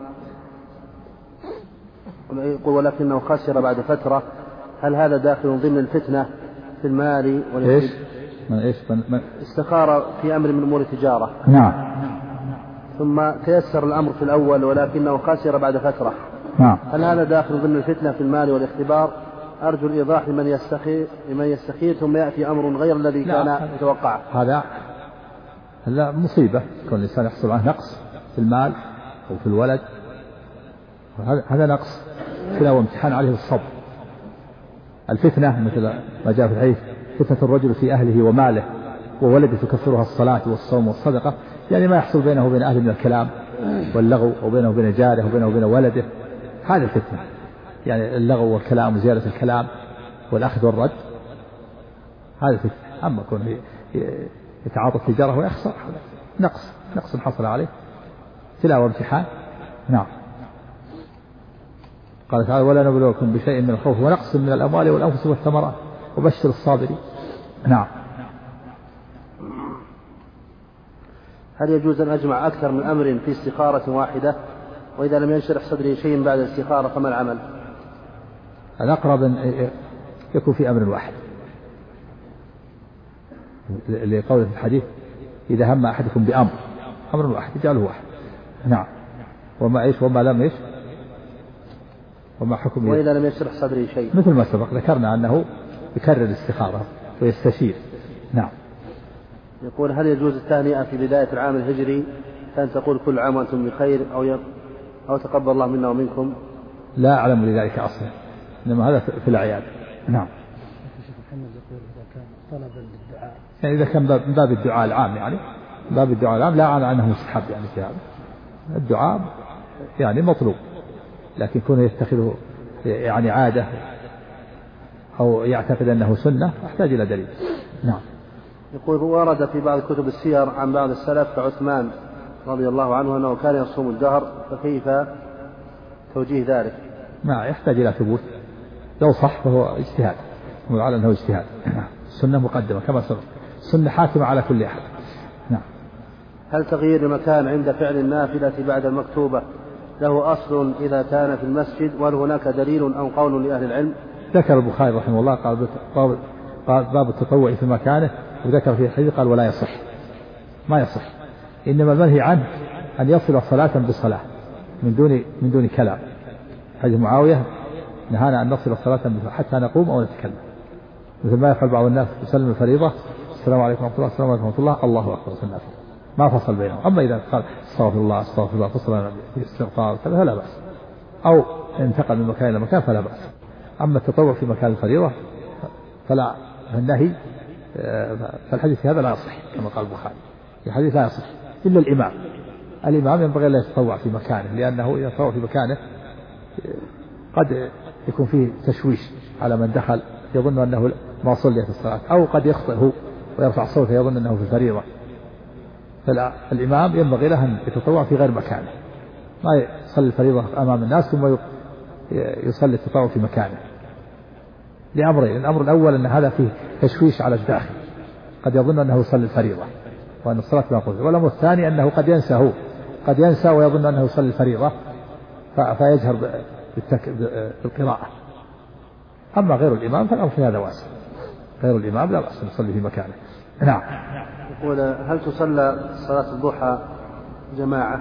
يقول ولكنه خسر بعد فترة، هل هذا داخل ضمن الفتنة في المال من استخار في أمر من أمور التجارة نعم ثم تيسر الأمر في الأول ولكنه خسر بعد فترة، نعم هل هذا داخل ضمن الفتنة في المال والاختبار؟ أرجو الإيضاح لمن يستخير ثم يأتي أمر غير الذي كان يتوقعه. هذا مصيبة كون الإنسان يحصل عنه نقص في المال أو في الولد، هذا نقص ابتلاء وامتحان عليه الصبر. الفتنة مثل ما جاء في الحديث: فتنة الرجل في أهله وماله وولده تكفرها الصلاة والصوم والصدقة، يعني ما يحصل بينه وبين أهله من الكلام واللغو، وبينه وبين جاره، وبينه وبين ولده، هذا الفتنة، يعني اللغو والكلام وزيادة الكلام والأخذ والرد، هذا الفتنة. أما كونه يتعاطى التجارة ويخسر، نقص حصل عليه، ابتلاء وامتحان. نعم. قال تعالى: ولا نبلوكم بشيء من الخوف ونقص من الأموال والأنفس والثمرات وبشر الصابرين. نعم. هل يجوز أن أجمع أكثر من أمر في استخارة واحدة؟ وإذا لم ينشرح صدري شيء بعد الاستخارة فما العمل؟ الأقرب أن يكون في أمر واحد، لقول في الحديث: إذا هم أحدكم أمر واحد يجعله واحد. نعم. وما حكم وإذا لم يشرح صدري شيء، مثل ما سبق ذكرنا أنه يكرر الاستخارة ويستشير. نعم. يقول: هل يجوز التهنئة في بداية العام الهجري، كان تقول كل عام وأنتم بخير أو تقبل الله منا ومنكم؟ لا أعلم لذلك أصلا، إنما هذا في الأعياد. نعم. يعني إذا كان من باب الدعاء العام، يعني باب الدعاء العام لا أعلم أنه مستحب، يعني في هذا الدعاء يعني مطلوب، لكن كونه يتخذه يعني عادة أو يعتقد أنه سنة يحتاج إلى دليل. نعم. يقول: ورد في بعض كتب السير عن بعض السلف كعثمان رضي الله عنه أنه كان يصوم الدهر، فكيف توجيه ذلك؟ ما يحتاج إلى ثبوت، لو صح فهو اجتهاد، وعلى أنه اجتهاد. السنة مقدمة كما سبق، السنة حاكمة على كل أحد. نعم. هل تغيير المكان عند فعل النافلة بعد المكتوبة له أصل إذا كان في المسجد، وهل هناك دليل أو قول لأهل العلم؟ ذكر البخاري رحمه الله قال باب التطوع في مكانه، وذكر في الحديث قال: ولا يصح، ما يصح، إنما المنهي عنه أن يصل صلاة بصلاة من دون كلام. حديث معاوية: نهانا أن نصل صلاة حتى نقوم أو نتكلم، مثل ما يفعل بعض الناس يسلم الفريضة: السلام عليكم ورحمة الله، السلام عليكم ورحمة الله، الله أكبر، ما فصل بينهم. أما إذا قال استغفر الله استغفر الله فصل باستغفار فلا بأس، أو انتقل من مكان إلى مكان فلا بأس. أما التطوع في مكان الفريضة فلا، النهي فالحديث هذا لا يصح كما قال البخاري، الحديث لا يصح إلا الإمام ينبغي لا يتطوع في مكانه، لأنه إذا تطوع في مكانه قد يكون فيه تشويش على من دخل يظن أنه ما صليت الصلاة، أو قد يخطئ هو ويرفع صوته يظن أنه في الفريضة. فالإمام ينبغي له أن يتطوع في غير مكانه، ما يصلي الفريضة أمام الناس ثم يصلي التطوع في مكانه، لأمرين: الأمر الأول أن هذا فيه تشويش على الداخل، قد يظن أنه يصلي الفريضة وأن الصلاة ما قلت، والأمر الثاني أنه قد ينسى ويظن أنه يصلي الفريضة فيجهر بالقراءة. أما غير الإمام فالأمر في هذا واسع، غير الإمام لا بأس يصلي في مكانه. نعم. يقول: هل تصلى صلاة الضحى جماعة؟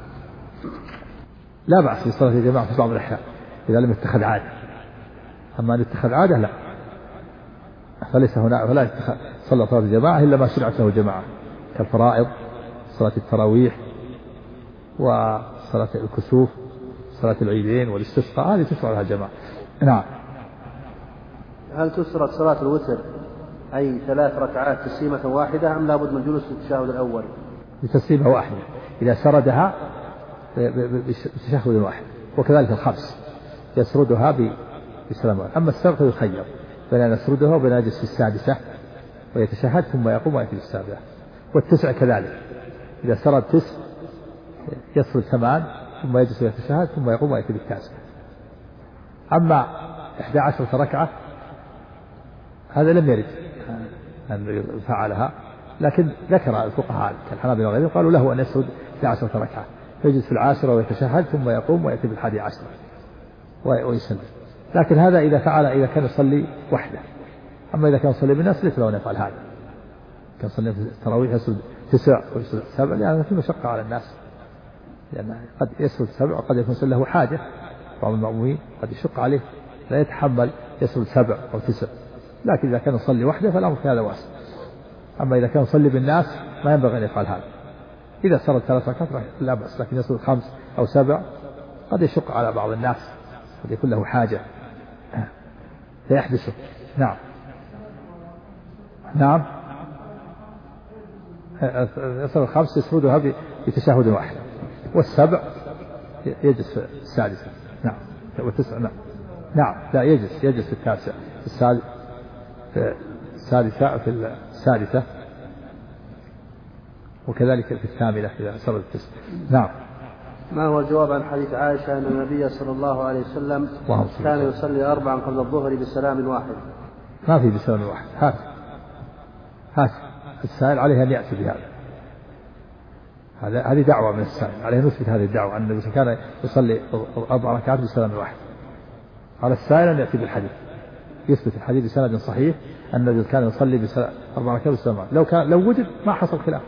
لا بأس في صلاة الجماعة في بعض الأحيان إذا لم يتخذ عادة، أما أن يتخذ عادة لا، فليس هنا فلا صلى صلاة الجماعة إلا ما شرعت له جماعة، كالفرائض، صلاة التراويح، وصلاة الكسوف، صلاة العيدين والاستسقاء، هذه تشرع لها جماعة. نعم. هل تسرد صلاة الوتر أي 3 ركعات تسليمة واحدة، أم لابد من جلوس التشهد الأول؟ بتسليمة واحدة إذا سردها بتشهد واحد، وكذلك الخمس يسردها بسلام واحد. أما السرد فيخير بين أن يسردها وبين أن يجلس في السادسة ويتشهد ثم يقوم ويأتي بالسابعة. والتسع كذلك، إذا سرد 9 يسرد 8 ثم يجلس ويتشهد ثم يقوم ويأتي بالتاسع. أما 11 ركعة هذا لم يرد أن فعلها، لكن ذكر الفقهاء كالحنابلة وغيرهم قالوا له أن يسرد 11 ركعة، فيجلس في 10 ويتشهد ثم يقوم ويأتي بال11 ويسلم. لكن هذا إذا فعل إذا كان يصلي وحده. أما إذا كان يصلي بالناس ليس له أن يفعل هذا. كان يصلي في التراويح يسرد 9 ويسرد 7، لأن في مشقة على الناس، لأن قد يسرد 7 وقد يكون له حاجة. بعض المأمومين قد يشق عليه لا يتحمل يسرد 7 أو 9، لكن إذا كان يصلي وحده فالأمر في هذا واسع. أما إذا كان يصلي بالناس ما ينبغي أن يفعل هذا. إذا سرد 3 ركعات لا بأس، لكن يسرد 5 أو 7 قد يشق على بعض الناس، قد يكون له حاجة فيحبسه. نعم نعم. يسرد 5 يسردها بتشهد واحد، وال7 يجلس في 6. نعم. و9 نعم. نعم لا يجلس في 9 في 6 وكذلك في 8 إذا سرد 9. نعم. ما هو الجواب عن حديث عائشة أن النبي صلى الله عليه وسلم كان يصلي 4 قبل الظهر بسلام واحد؟ ما في بسلام واحد. هات السائل عليه أن يأتي بهذا. هذه دعوة من السائل، عليه نثبت هذه الدعوة أن النبي كان يصلي 4 ركعات بسلام واحد. على السائل أن يأتي بالحديث، يثبت الحديث بسند صحيح أن النبي كان يصلي 4 ركعات بسلام واحد. لو وجد ما حصل خلاف.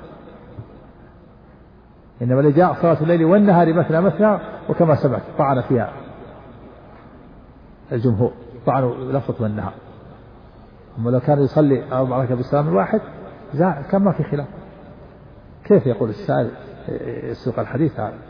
إنما اللي جاء صلاة الليل والنهار مثنى مثنى، وكما سمعت طعن فيها الجمهور، طعنوا لفظة والنهار. أما لو كان يصلي 4 ركعات بسلام واحد كان ما في خلاف. كيف يقول السائل يسوق الحديث هذا؟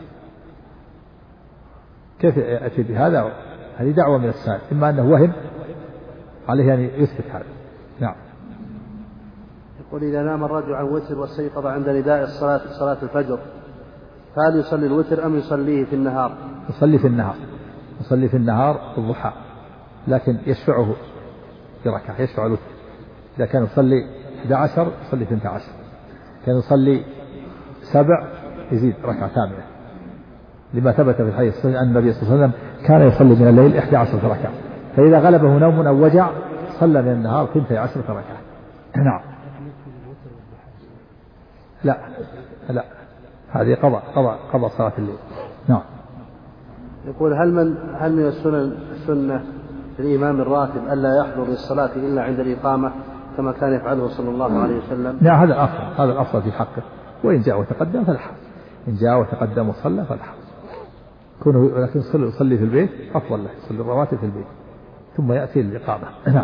كيف يأتي بهذا؟ هذه دعوة من السائل، إما أنه وهم عليه أن يثبت هذا. نعم. يقول إذا نام الرجل عن وتر واستيقظ عند نداء صلاة الفجر، فهل يصلي الوتر أم يصليه في النهار؟ يصلي في النهار الضحى، لكن يشفعه بركعة، يشفع الوتر. إذا كان يصلي 11 يصلي 12، كان يصلي 7 يزيد ركعة ثامنة، لما ثبت في الحديث أن النبي صلى الله عليه وسلم كان يصلي من الليل 11 ركعة، فإذا غلبه نوم أو وجع صلى من النهار 12 ركعة. نعم. لا هذه قضاء صلاة الليل. نعم. يقول هل من السنة الإمام الراتب ألا يحضر للصلاة إلا عند الإقامة كما كان يفعله صلى الله عليه وسلم؟ نعم هذا الأفضل في حقه، وإن جاء وتقدم فلا حرج، إن جاء وتقدم وصلى فلا حرج. لكن يصلي في البيت أفضل له، يصلي الرواتب في البيت ثم يأتي للإقامة. نعم.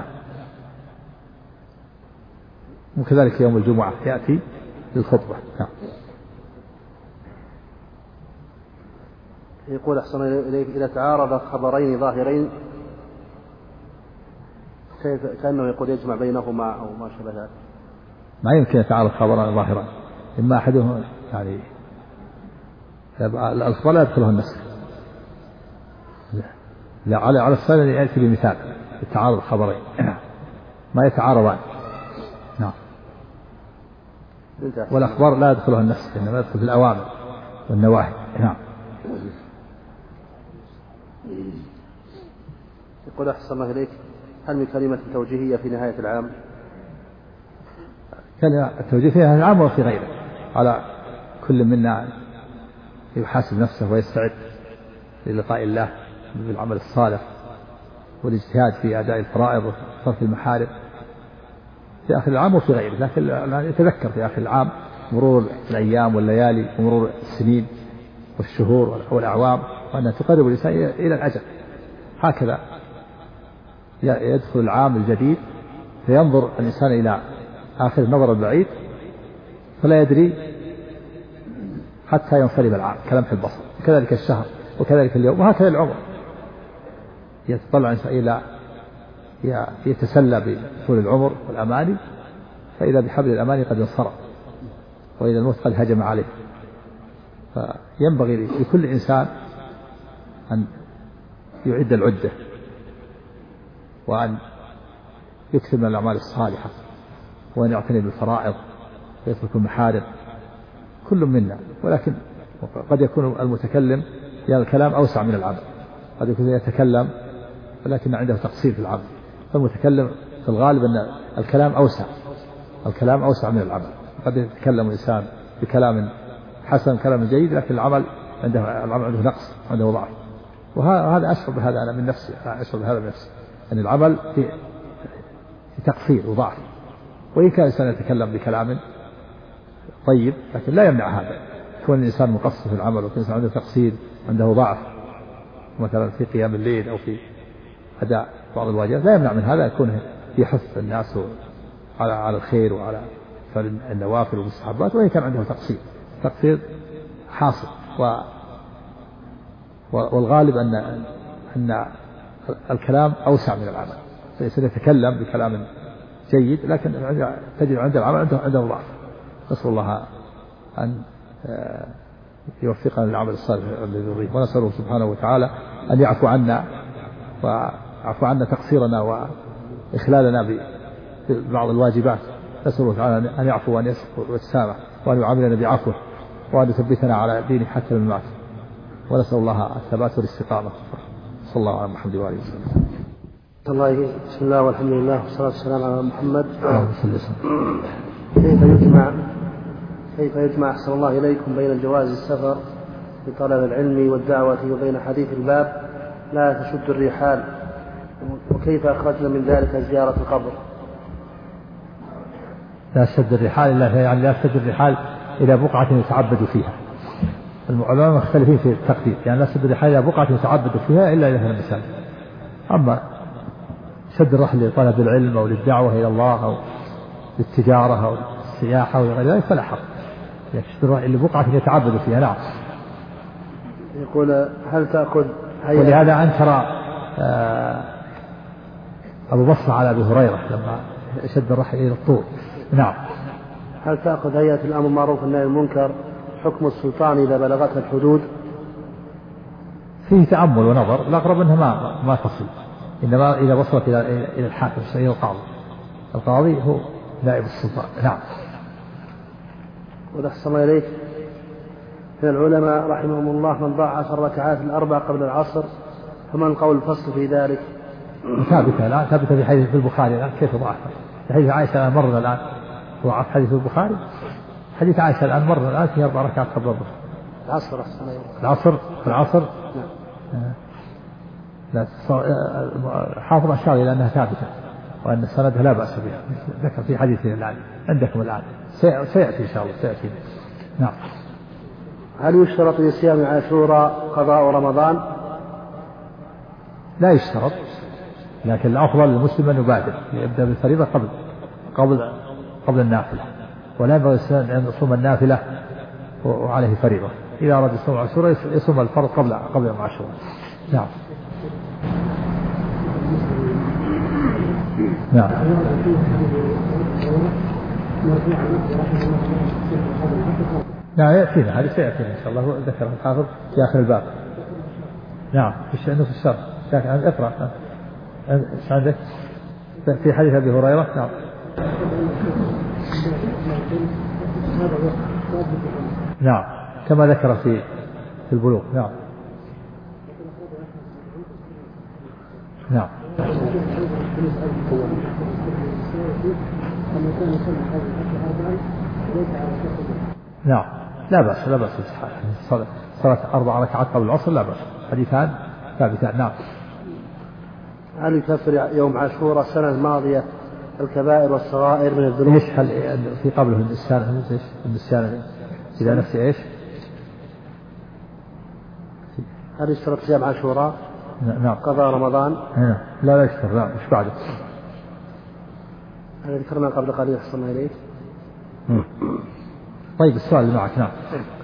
وكذلك يوم الجمعة يأتي للخطبة. نعم. يقول أحسن إليك إذا تعارض خبرين ظاهرين كأنه يقول يجمع بينهما أو ما شابه ذلك. ما يمكن يتعارض خبران ظاهران، إما أحدهم يعني الأخبار لا يدخلها النسخ. لا على الصلاة يأتي بمثال التعارض خبرين ما يتعارضان. نعم. والأخبار لا يدخلها النسخ، إنما يدخل في الأوامر والنواهي. نعم. يقول أحسن الله إليك هل من كلمة توجيهية في نهاية العام؟ كلمة التوجيه في نهاية العام وفي غيره، على كل منا يحاسب نفسه ويستعد للقاء الله بالعمل الصالح والاجتهاد في أداء الفرائض وصرف المحارم في آخر العام وفي غيره. لكن يتذكر في آخر العام مرور الأيام والليالي ومرور السنين والشهور والأعوام، وأنها تقرب الإنسان إلى الأجل. هكذا يدخل العام الجديد فينظر الإنسان إلى آخر النظر البعيد فلا يدري حتى ينصرم العام كلمح البصر، وكذلك الشهر وكذلك اليوم، وهكذا العمر. يتطلع الإنسان إلى يتسلى بطول العمر والأماني، فإذا بحبل الأماني قد انصرم وإذا الموت قد هجم عليه. فينبغي لكل إنسان أن يعد العدة وأن يكثر من الأعمال الصالحة وأن يعتني بالفرائض ويترك المحارم كل منا. ولكن قد يكون المتكلم يعني الكلام أوسع من العمل، قد يكون يتكلم ولكن عنده تقصير في العمل، فالمتكلم في الغالب أن الكلام أوسع من العمل. قد يتكلم الإنسان بكلام حسن كلام جيد، لكن العمل عنده نقص، عنده ضعف. وهذا أشعر بهذا أنا من نفسي، أن العمل في تقصير وضعف. وإن كان الإنسان يتكلم بكلام طيب، لكن لا يمنع هذا يكون الإنسان مقصر في العمل، ويكون الإنسان عنده تقصير، عنده ضعف مثلا في قيام الليل أو في أداء بعض الواجبات، لا يمنع من هذا يكون يحث الناس على الخير وعلى فعل النوافل والمستحبات، وإن كان عنده تقصير حاصل. والغالب أن الكلام أوسع من العمل. الإنسان يتكلم بكلام جيد، لكن تجد عند العمل عنده ضعف. نسأل الله أن يوفقنا للعمل الصالح الذي يرضيه، ونسأله سبحانه وتعالى أن يعفو عنا تقصيرنا وإخلالنا ببعض الواجبات. نسأل الله تعالى أن يعفو وأن يسخر ويتسامح، وأن يعاملنا بعفوه، وأن يثبتنا على دينه حتى الممات. ونسأل الله الثبات والاستقامة. صلى الله على محمد وآله وسلم. بسم الله والحمد لله والصلاة والسلام على محمد. كيف يجمع أحسن الله إليكم بين جواز السفر لطلب العلم والدعوة وبين حديث الباب لا تشد الرحال، وكيف أخرجنا من ذلك زيارة القبر؟ لا تشد الرحال يعني لا تشد الرحال إلى بقعة يتعبد فيها. العلماء مختلفين في التقدير، يعني لا تشد الرحال إلى بقعة يتعبد فيها إلا إلى المساجد. أما شد الرحل لطلب العلم أو للدعوة إلى الله أو للتجارة أو السياحة وغير ذلك فلا حق. شد الرحل لبقعة يتعبد فيها. نعم. يقول هل تأخذ ولهذا أنكر أبو بصر على أبي هريرة لما شد الرحل إلى الطور. نعم. هل تأخذ هيئة الأمر بالمعروف والنهي عن المنكر حكم السلطان إذا بلغتها الحدود؟ فيه تأمل ونظر، الأقرب أنها ما تصل، إنما إذا وصلت إلى الحاكم إلى القاضي هو نائب السلطان. نعم. ودحس الله إليك، من العلماء رحمهم الله من ضاع 10 ركعات الأربع قبل العصر، فمن قول الفصل في ذلك؟ ثابتة في حديث في البخاري الآن. كيف ضعفها؟ حديث عائشة الآن مرنا الآن ضعف حديث البخاري. حديث عائشة الآن مرنا الآن في 4 ركعات قبل الظهر. العصر. لا. حافظ أشار إلى أنها ثابتة وأن سندها لا بأس بها، ذكر في حديثه الآن عندكم الآن سيأتي إن شاء الله سيأتي. نعم. هل يشترط لصيام عاشوراء قضاء رمضان؟ لا يشترط، لكن الأفضل للمسلم أن يبادر يبدأ بالفريضة قبل النافلة، ولا ينبغي أن يصوم النافلة وعليه فريضة. إذا أراد يصوم عاشوراء يصوم الفرض قبل يوم عاشوراء. نعم. نعم. نعم يأتينا هذه سيأتينا إن شاء الله، ذكر الحافظ في آخر الباب. نعم. في الشر لكن اقرأ ايش عندك في حديث أبي هريرة. نعم. نعم كما ذكر في البلوغ. نعم. نعم. نعم لا بأس صلاة 4 ركعات قبل العصر لا بأس، حديثان ثابتان. نعم. هل يكفر يوم عاشوراء السنة الماضية الكبائر والصغائر من الذنوب؟ ايش هل في قبله النسيان إذا نفسي ايش؟ هل يشترط صيام عاشوراء؟ نعم. قضاء رمضان؟ لا يشترط. لا. ايش بعده؟ هذا ذكرنا قبل قليل حصلنا إليه. طيب السؤال اللي معك. نعم.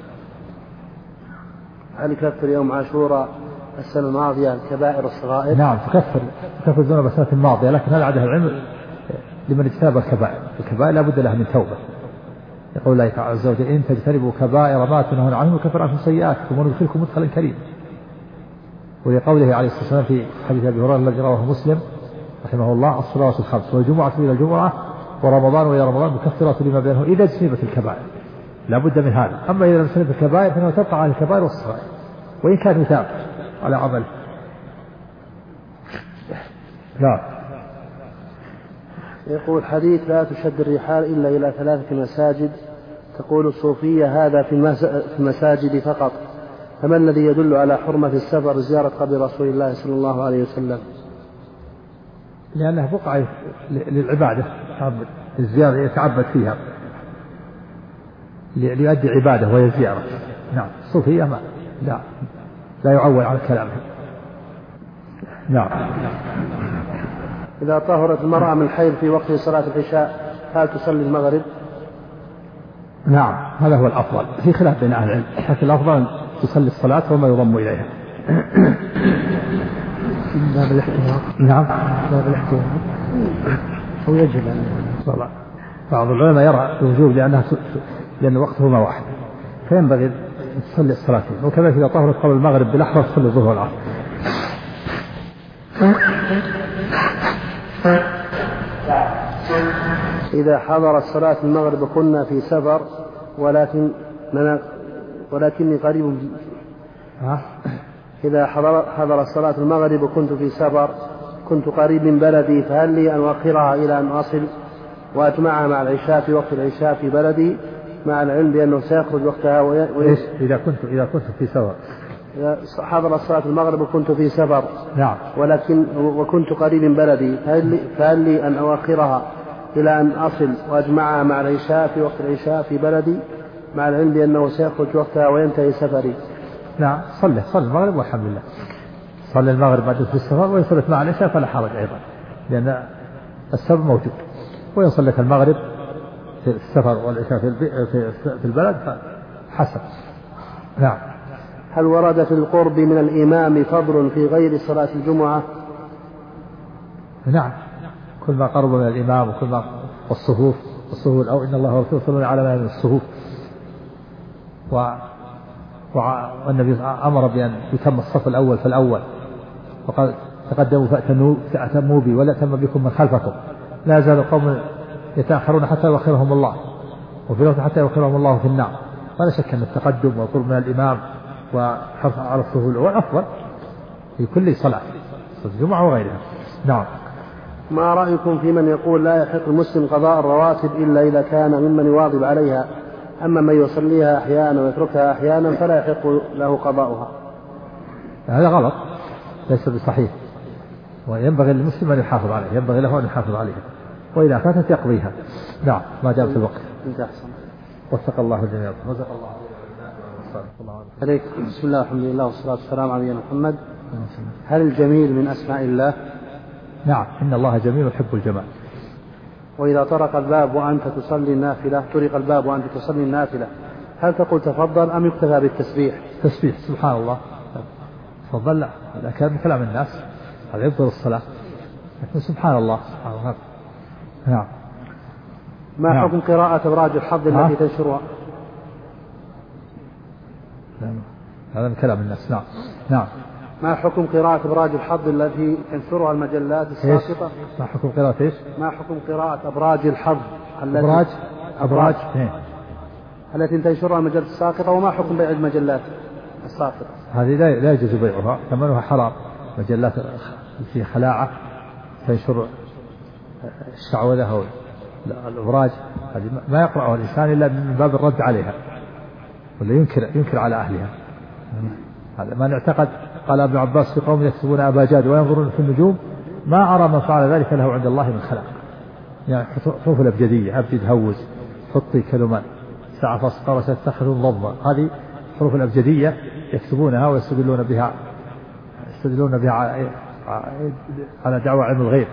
هل يكفر يوم عاشوراء السنة الماضية الكبائر والصغائر؟ نعم تكفر ذنوب السنة الماضية، لكن هذا عده العلم لمن اجتنب الكبائر لا بد لها من توبة. يقول الله تعالى عز وجل إن تجتنبوا كبائر ما تنهون عنه يكفر عنكم سيئاتكم وندخلكم مدخلا كريما. ولقوله عليه الصلاة والسلام في حديث أبي هريرة الذي رواه مسلم رحمه الله الصلوات الخمس والجمعة إلى الجمعة ورمضان وإلى رمضان مكفرات لما بينه إذا اجتنبت الكبائر. لا بد من هذا. أما إذا لم تجتنب الكبائر فإنه تبقى على الكبائر والصغائر وإن كان مثاب على عمل. لا. يقول حديث لا تشد الرحال إلا إلى 3 مساجد، تقول الصوفية هذا في المساجد فقط، فما الذي يدل على حرمة السفر زيارة قبر رسول الله صلى الله عليه وسلم؟ لأنها بقعة للعبادة، الزيارة يتعبد فيها ليؤدي عبادة وهي زيارة. نعم الصوفية لا يعول على كلامه. نعم. إذا طهرت المرأة من الحيض في وقت صلاة العشاء هل تصلي المغرب؟ نعم هذا هو الأفضل، في خلاف بين أهل العلم، لكن الأفضل تصلي الصلاة وما يضم إليها. باب الاحتياط. نعم باب الاحتياط هو يجب أن صلاة. بعض العلماء يرى الوجوب لأن وقتهما واحد، فينبغي أن تصلي الصلاتين، وكذلك إذا طهرت قبل المغرب بلحظة تصلي الظهر والعصر. إذا حضرت صلاة المغرب كنا في سفر ولكني قريب. إذا حضرت صلاة المغرب وكنت في سفر كنت قريب من بلدي، فهل لي أن أؤخرها إلى أن أصل وأجمعها مع العشاء في وقت العشاء في بلدي، مع العلم بأنه سيخرج وقتها إذا كنت في سفر. إذا حضرت صلاة المغرب وكنت في سفر. نعم. وكنت قريب من بلدي، فهل لي أن أؤخرها إلى أن أصل وأجمعها مع العشاء في وقت العشاء في بلدي، مع العلم بأنه سيخرج وقتها وينتهي سفري؟ نعم صلي المغرب والحمد لله. صلي المغرب بعد في السفر، وإن صلت مع العشاء فلا حرج أيضا، لأن السبب موجود. وإن صلت المغرب في السفر والعشاء في البلد فحسن. نعم. هل ورد في القرب من الإمام فضل في غير صلاة الجمعة؟ نعم، كل ما قرب من الإمام وكل ما الصفوف أو إن الله ورسوله يصلون على من الصفوف، والنبي أمر بأن يتم الصف الأول فالأول، وقال تقدموا فأتموا بي ولا تم بكم من خلفكم، لا يزال قوم يتأخرون حتى يؤخرهم الله، وفي الوقت حتى يؤخرهم الله في النار. فلا شك أن التقدم والقرب من الإمام وحرص على الصفوف الأول أفضل في كل صلاة الجمعة وغيرها. نعم. ما رأيكم في من يقول لا يحق المسلم قضاء الرواتب إلا إذا كان ممن يواظب عليها، أما من يصليها أحيانا ويتركها أحيانا فلا يحق له قضاؤها؟ هذا غلط، ليس بصحيح، وينبغي للمسلم أن يحافظ عليها، ينبغي له أن يحافظ عليها، وإذا فاتت يقضيها. نعم ما جاء في الوقت. وفق الله الجميع. رزق الله عليك. بسم الله الحمد لله والصلاة والسلام على نبينا محمد. هل الجميل من أسماء الله؟ نعم، إن الله جميل يحب الجمال. وإذا طرق الباب وأنت تصلي النافلة هل تقول تفضل أم يكتفى بالتسبيح؟ تسبيح سبحان الله. تفضل لا، إذا كان من كلام الناس هذا يبطل الصلاة، لكن سبحان الله. نعم. ما حكم قراءة أبراج الحظ التي تنشرها؟ هذا من كلام الناس. نعم. نعم. ما حكم قراءة أبراج الحظ التي تنشرها المجلات الساقطة؟ ما حكم قراءة إيش؟ ما حكم قراءة أبراج الحظ أبراج التي تنشرها المجلات الساقطة، وما حكم بيع المجلات الساقطة؟ هذه لا يجوز بيعها، ثمنها حرام. مجلات في خلاعة تنشر الشعوذة الأبراج، هذه ما يقرأها الإنسان إلا من باب الرد عليها، ولا ينكر على أهلها. هذا ما نعتقد. قال ابن عباس في قوم يكتبون أباجاد وينظرون في النجوم ما أرى من فعل ذلك له عند الله من خلاق. يعني حروف الأبجدية، أبجد هوز حطي كلمان ساعة فاسقرة تتخذ ضبا، هذه حروف الأبجدية يكتبونها ويستدلون بها على دعوى علم الغيب،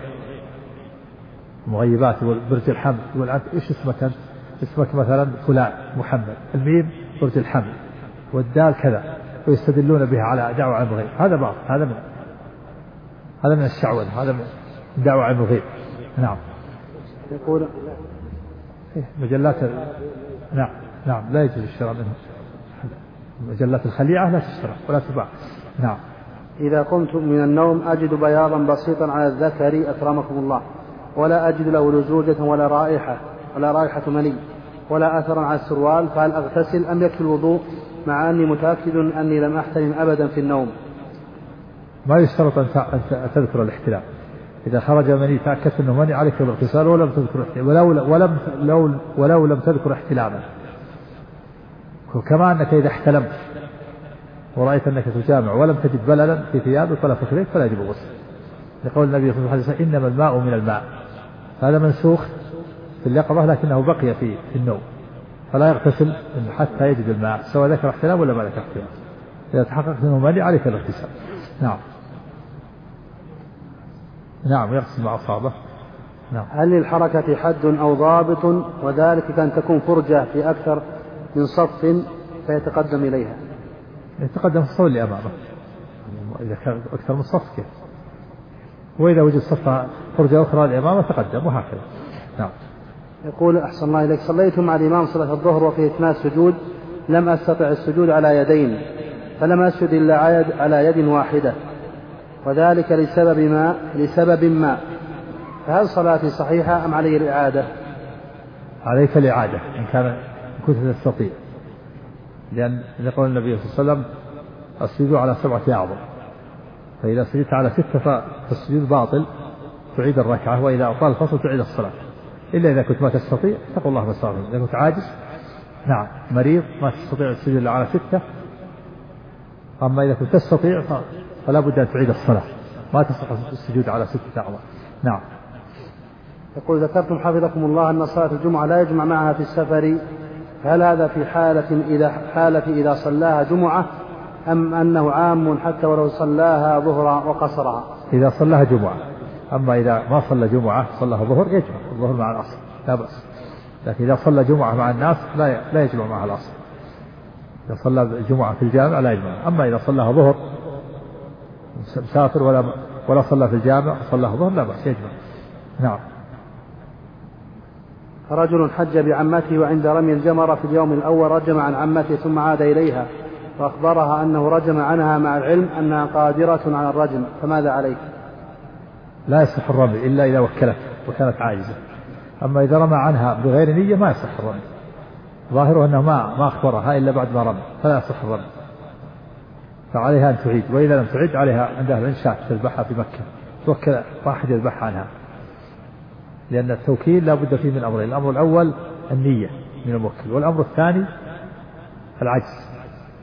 مغيبات والبرج الحمل. يقول أنت إيش اسمك؟ أنت اسمك مثلا فلان محمد، الميم برج الحمل والدال كذا، ويستدلون بها على دعوى علم الغيب. هذا باطل، هذا من الشعوذة، هذا من دعوى علم الغيب. نعم. يقول مجلات نعم لا يجوز الشراء منها. مجلات الخليعة لا تشترى ولا تباع. نعم. إذا قمت من النوم أجد بياضا بسيطا على الذكر أكرمكم الله، ولا أجد له لزوجة ولا رائحة مني ولا أثرا على السروال، فهل أغتسل أم يكفي الوضوء، مع أني متأكد أني لم أحتلم أبدا في النوم؟ ما يشترط أن تذكر الاحتلام، إذا خرج مني تأكدت أنه مني عليك بالاغتسال ولو لم تذكر احتلاما. وكما أنك إذا احتلمت ورأيت أنك تجامع ولم تجد بللا في ثيابك ولا فكرك فلا يجب الغسل، لقول النبي صلى الله عليه وسلم إنما الماء من الماء. هذا منسوخ في اليقظة لكنه بقي في النوم، فلا يغتسل حتى يجد الماء سواء ذكر احتلام ولا ما ذكر احتلام. إذا تحققت أنه مني عليك الاغتسال. نعم يغسل مع أصابه. نعم. هل للحركة حد أو ضابط، وذلك كان تكون فرجة في أكثر من صف فيتقدم إليها؟ يتقدم الصف اللي أمامه، إذا كان أكثر من صف كيف، وإذا وجد صف فرجة أخرى لأمامه تقدم وهكذا. نعم. يقول أحسن الله إليك، صليت مع الإمام صلاة الظهر وفي أثناء السجود لم أستطع السجود على يدين، فلم أسجد إلا على يد واحدة، وذلك لسبب ما، فهل صلاتي صحيحة أم علي الإعادة؟ عليك الإعادة إن كنت تستطيع، لأن يقول النبي صلى الله عليه وسلم السجود على 7 أعظم، فإذا سجدت على 6 فالسجود باطل، تعيد الركعة، وإذا أطال الفصل تعيد الصلاة، إلا إذا كنت ما تستطيع اتقوا الله ما استطعتم. إذا كنت عاجز نعم مريض ما تستطيع السجود إلا على 6، أما إذا كنت تستطيع فلا بد أن تعيد الصلاة، ما تستطيع السجود على 6 أعظم. نعم. يقول ذكرتم حفظكم الله أن صلاة الجمعة لا يجمع معها في السفر، هل هذا في حالة إذا صلاها جمعة، أم أنه عام حتى ولو صلاها ظهرا وقصرها؟ إذا صلاها جمعة، أما إذا ما صلى جمعة صلاها ظهر يجمع الظهر مع العصر لا بأس، لكن إذا صلى جمعة مع الناس لا يجمع معها العصر. إذا صلى الجمعة في الجامع لا يجمع، أما إذا صلاها ظهر مسافر ولا صلى في الجامع صلاها ظهر لا بأس يجمع. نعم. رجل حج بعمته وعند رمي الجمرة في اليوم الأول رجم عن عمته ثم عاد إليها وأخبرها أنه رجم عنها مع العلم أنها قادرة على الرجم، فماذا عليك؟ لا يصح الرمي إلا إذا وكلت وكانت عاجزة، أما إذا رمى عنها بغير نية ما يصح الرمي، ظاهره أنه ما أخبرها إلا بعد ما رمى فلا يصح الرمي، فعليها أن تعيد، وإذا لم تعيد عليها عندها الإنشاء تذبحها في مكة، توكل واحد يذبحها عنها، لأن التوكيل لا بد فيه من أمرين، الأمر الأول النية من الموكل، والأمر الثاني العجز.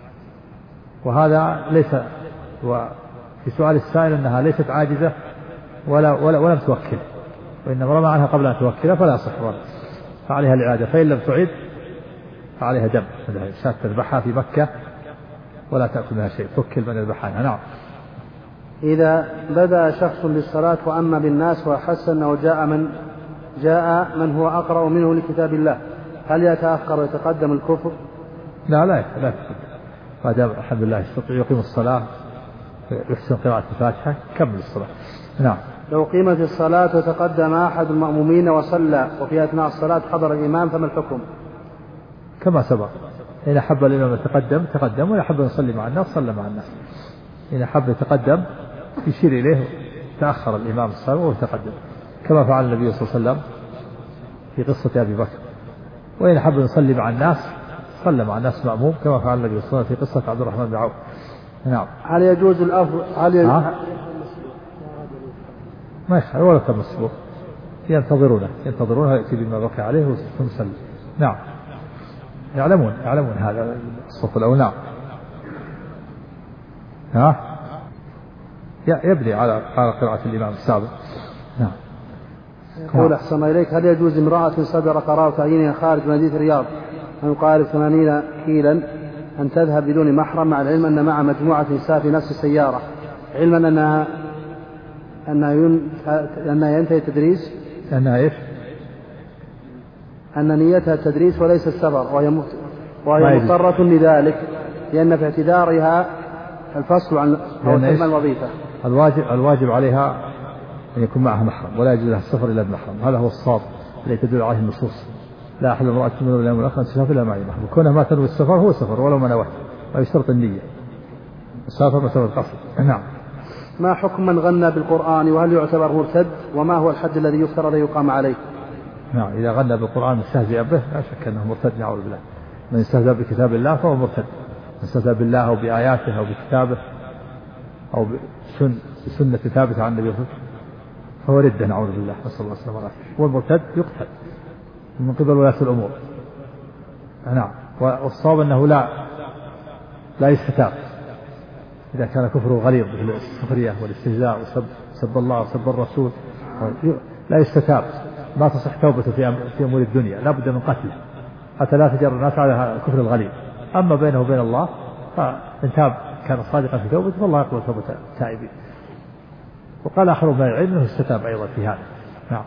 وهذا ليس، وفي سؤال السائل أنها ليست عاجزة ولم توكل، وإنما رمى عنها قبل أن توكلها فلا يصح الرمي، فعليها الإعادة، فإن لم تعد فعليها دم، شاة تذبحها في مكة ولا تأكل منها شيء، توكل من يذبحها عنها. نعم. إذا بدأ شخص بالصلاة وأما بالناس وأحس أنه جاء من هو أقرأ منه لكتاب الله، هل يتأخر ويتقدم الكفر؟ لا يتقدم، فهذا الحمد لله يستطيع يقيم الصلاة يحسن قراءة الفاتحة كمل الصلاة. نعم. لو قيمت الصلاة وتقدم أحد المأمومين وصلى وفي أثناء الصلاة حضر الإمام فما الحكم؟ كما سبق، إن أحب الإمام تقدم، وإن أحب يصلي مع الناس صلى مع الناس. إن أحب يتقدم يشير إليه تأخر الإمام الصلاة وهو يتقدم، كما فعل النبي صلى الله عليه وسلم في قصة أبي بكر، وإن أحب يصلي مع الناس صلى مع الناس مأموم، كما فعل النبي صلى الله عليه وسلم في قصة عبد الرحمن بن عوف. نعم. هل يجوز الأفضل ما يخالف ولا كم مسبوق، ينتظرونه يأتي بما بقي عليه ويصلي. نعم. يعلمون هذا الصف الأول. نعم. يبني على قراءة الإمام السابق. نعم. يقول أحسن إليك، هل يجوز امرأة صدر قرار تعيينها خارج مدينة الرياض أن يقارب 80 كيلا أن تذهب بدون محرم، مع العلم أن مع مجموعة نساء في نفس السيارة، علما أنها ينتهي التدريس، أن نيتها التدريس وليس السفر، وهي مضطرة لذلك لأن في اعتذارها الفصل عن الوظيفة. الواجب عليها أن يكون معها محرم، ولا يجوز لها السفر إلا بمحرم، هذا هو الصواب الذي تدل عليه النصوص. لا أحل امرأة من اليوم الآخر أن تسافر إلا معي محرم، كونها ما تنوي السفر هو سفر ولو ما نواه، ويشترط النية، السافر مسافر القصر. نعم. ما حكم من غنى بالقرآن، وهل يعتبر مرتد، وما هو الحد الذي يفترض يقام عليه؟ نعم. إذا غنى بالقرآن مستهزئا به لا شك أنه مرتد، نعوذ بالله. من استهزأ بكتاب الله فهو مرتد، من استهزأ بالله أو بآياته أو بكتابه أو بسنة ثابتة عن النبي صلى الله عليه وسلم فهو ردة نعوذ بالله، نسأل الله السلامة والعافية. والمرتد يقتل من قبل ولاة الأمور. نعم. والصواب أنه لا يستتاب إذا كان كفره غليظ مثل السخرية والاستهزاء وسب الله وسب الرسول، لا يستتاب، ما تصح توبته في أمور الدنيا، لا بد من قتله حتى لا تجر الناس على الكفر الغليظ. أما بينه وبين الله فإن تاب كان صادقا في توبته فالله يقبل توبة التائبين. وقال آخر من العلم أنه استتاب أيضا في هذا. نعم.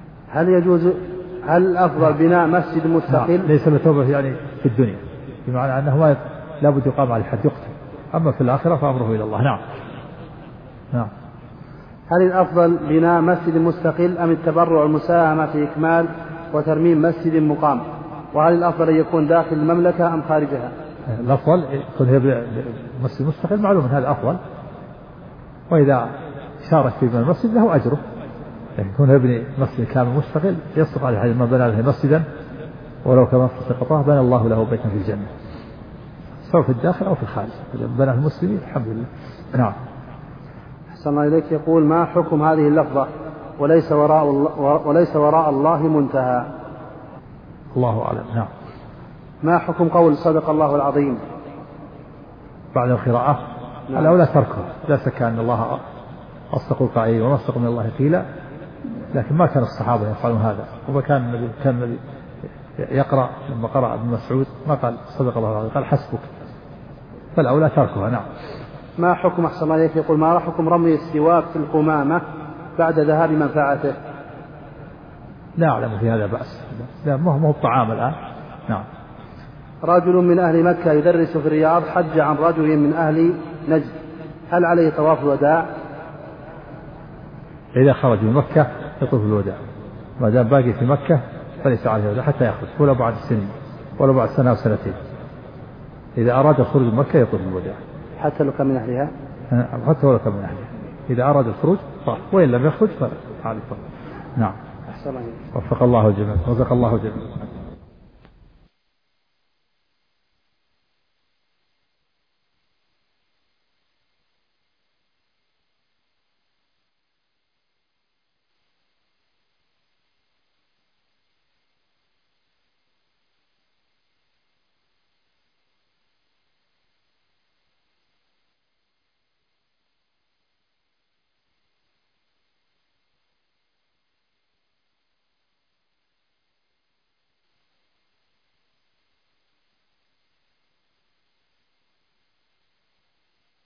هل الأفضل بناء مسجد مستقل؟ نعم. ليس لتوبة يعني في الدنيا، بمعنى أنه لا بد يقام على الحد يقتل، أما في الآخرة فأمره إلى الله. نعم. نعم. هل الأفضل بناء مسجد مستقل أم التبرع والمساهمة في إكمال وترميم مسجد مقام؟ وهل الأفضل أن يكون داخل المملكة أم خارجها؟ الأفضل يكون هي مسجد مستقل، معلوم أن هذا أفضل، وإذا شارك في بناء المسجد له أجره، لكن يكون يبني مسجد كامل مستقل يصدق على حديث من بنى له مسجدا ولو كما سقطه بنى الله له بيتا في الجنة، سواء في الداخل أو في الخارج، بنى المسلمين الحمد لله. نعم. أحسن الله إليك. يقول: ما حكم هذه اللفظة وليس وراء الله منتهى؟ الله أعلم. نعم. ما حكم قول صدق الله العظيم بعد القراءة؟ نعم. الأولى تركه، لا شك أن الله أصدق القائلين وما أصدق من الله قيلا، لكن ما كان الصحابة يفعلون هذا، وما كان النبي يقرأ لما قرأ ابن مسعود ما قال صدق الله العظيم، قال حسبك، فالأولى تركها. نعم. ما حكم أحسن الله إليك يقول: ما حكم رمي السواك في القمامة بعد ذهاب منفعته؟ لا أعلم في هذا بأس، لا ما هو الطعام الآن. نعم. رجل من أهل مكة يدرس في الرياض حج عن رجل من أهل نجد، هل عليه طواف الوداع؟ إذا خرج من مكة يطوف الوداع، ما دام باقي في مكة فليس عليه الوداع حتى يخرج، ولا بعد السنين ولا بعد سنة أو سنتين. إذا أراد الخروج من مكة يطوف الوداع حتى لو كان من أهلها، حتى ولو كان من أهلها، إذا أراد الخروج طاف، وإن لم يخرج فعليه. نعم. أحسن الله. وفق الله الجميع، رزق الله الجميع.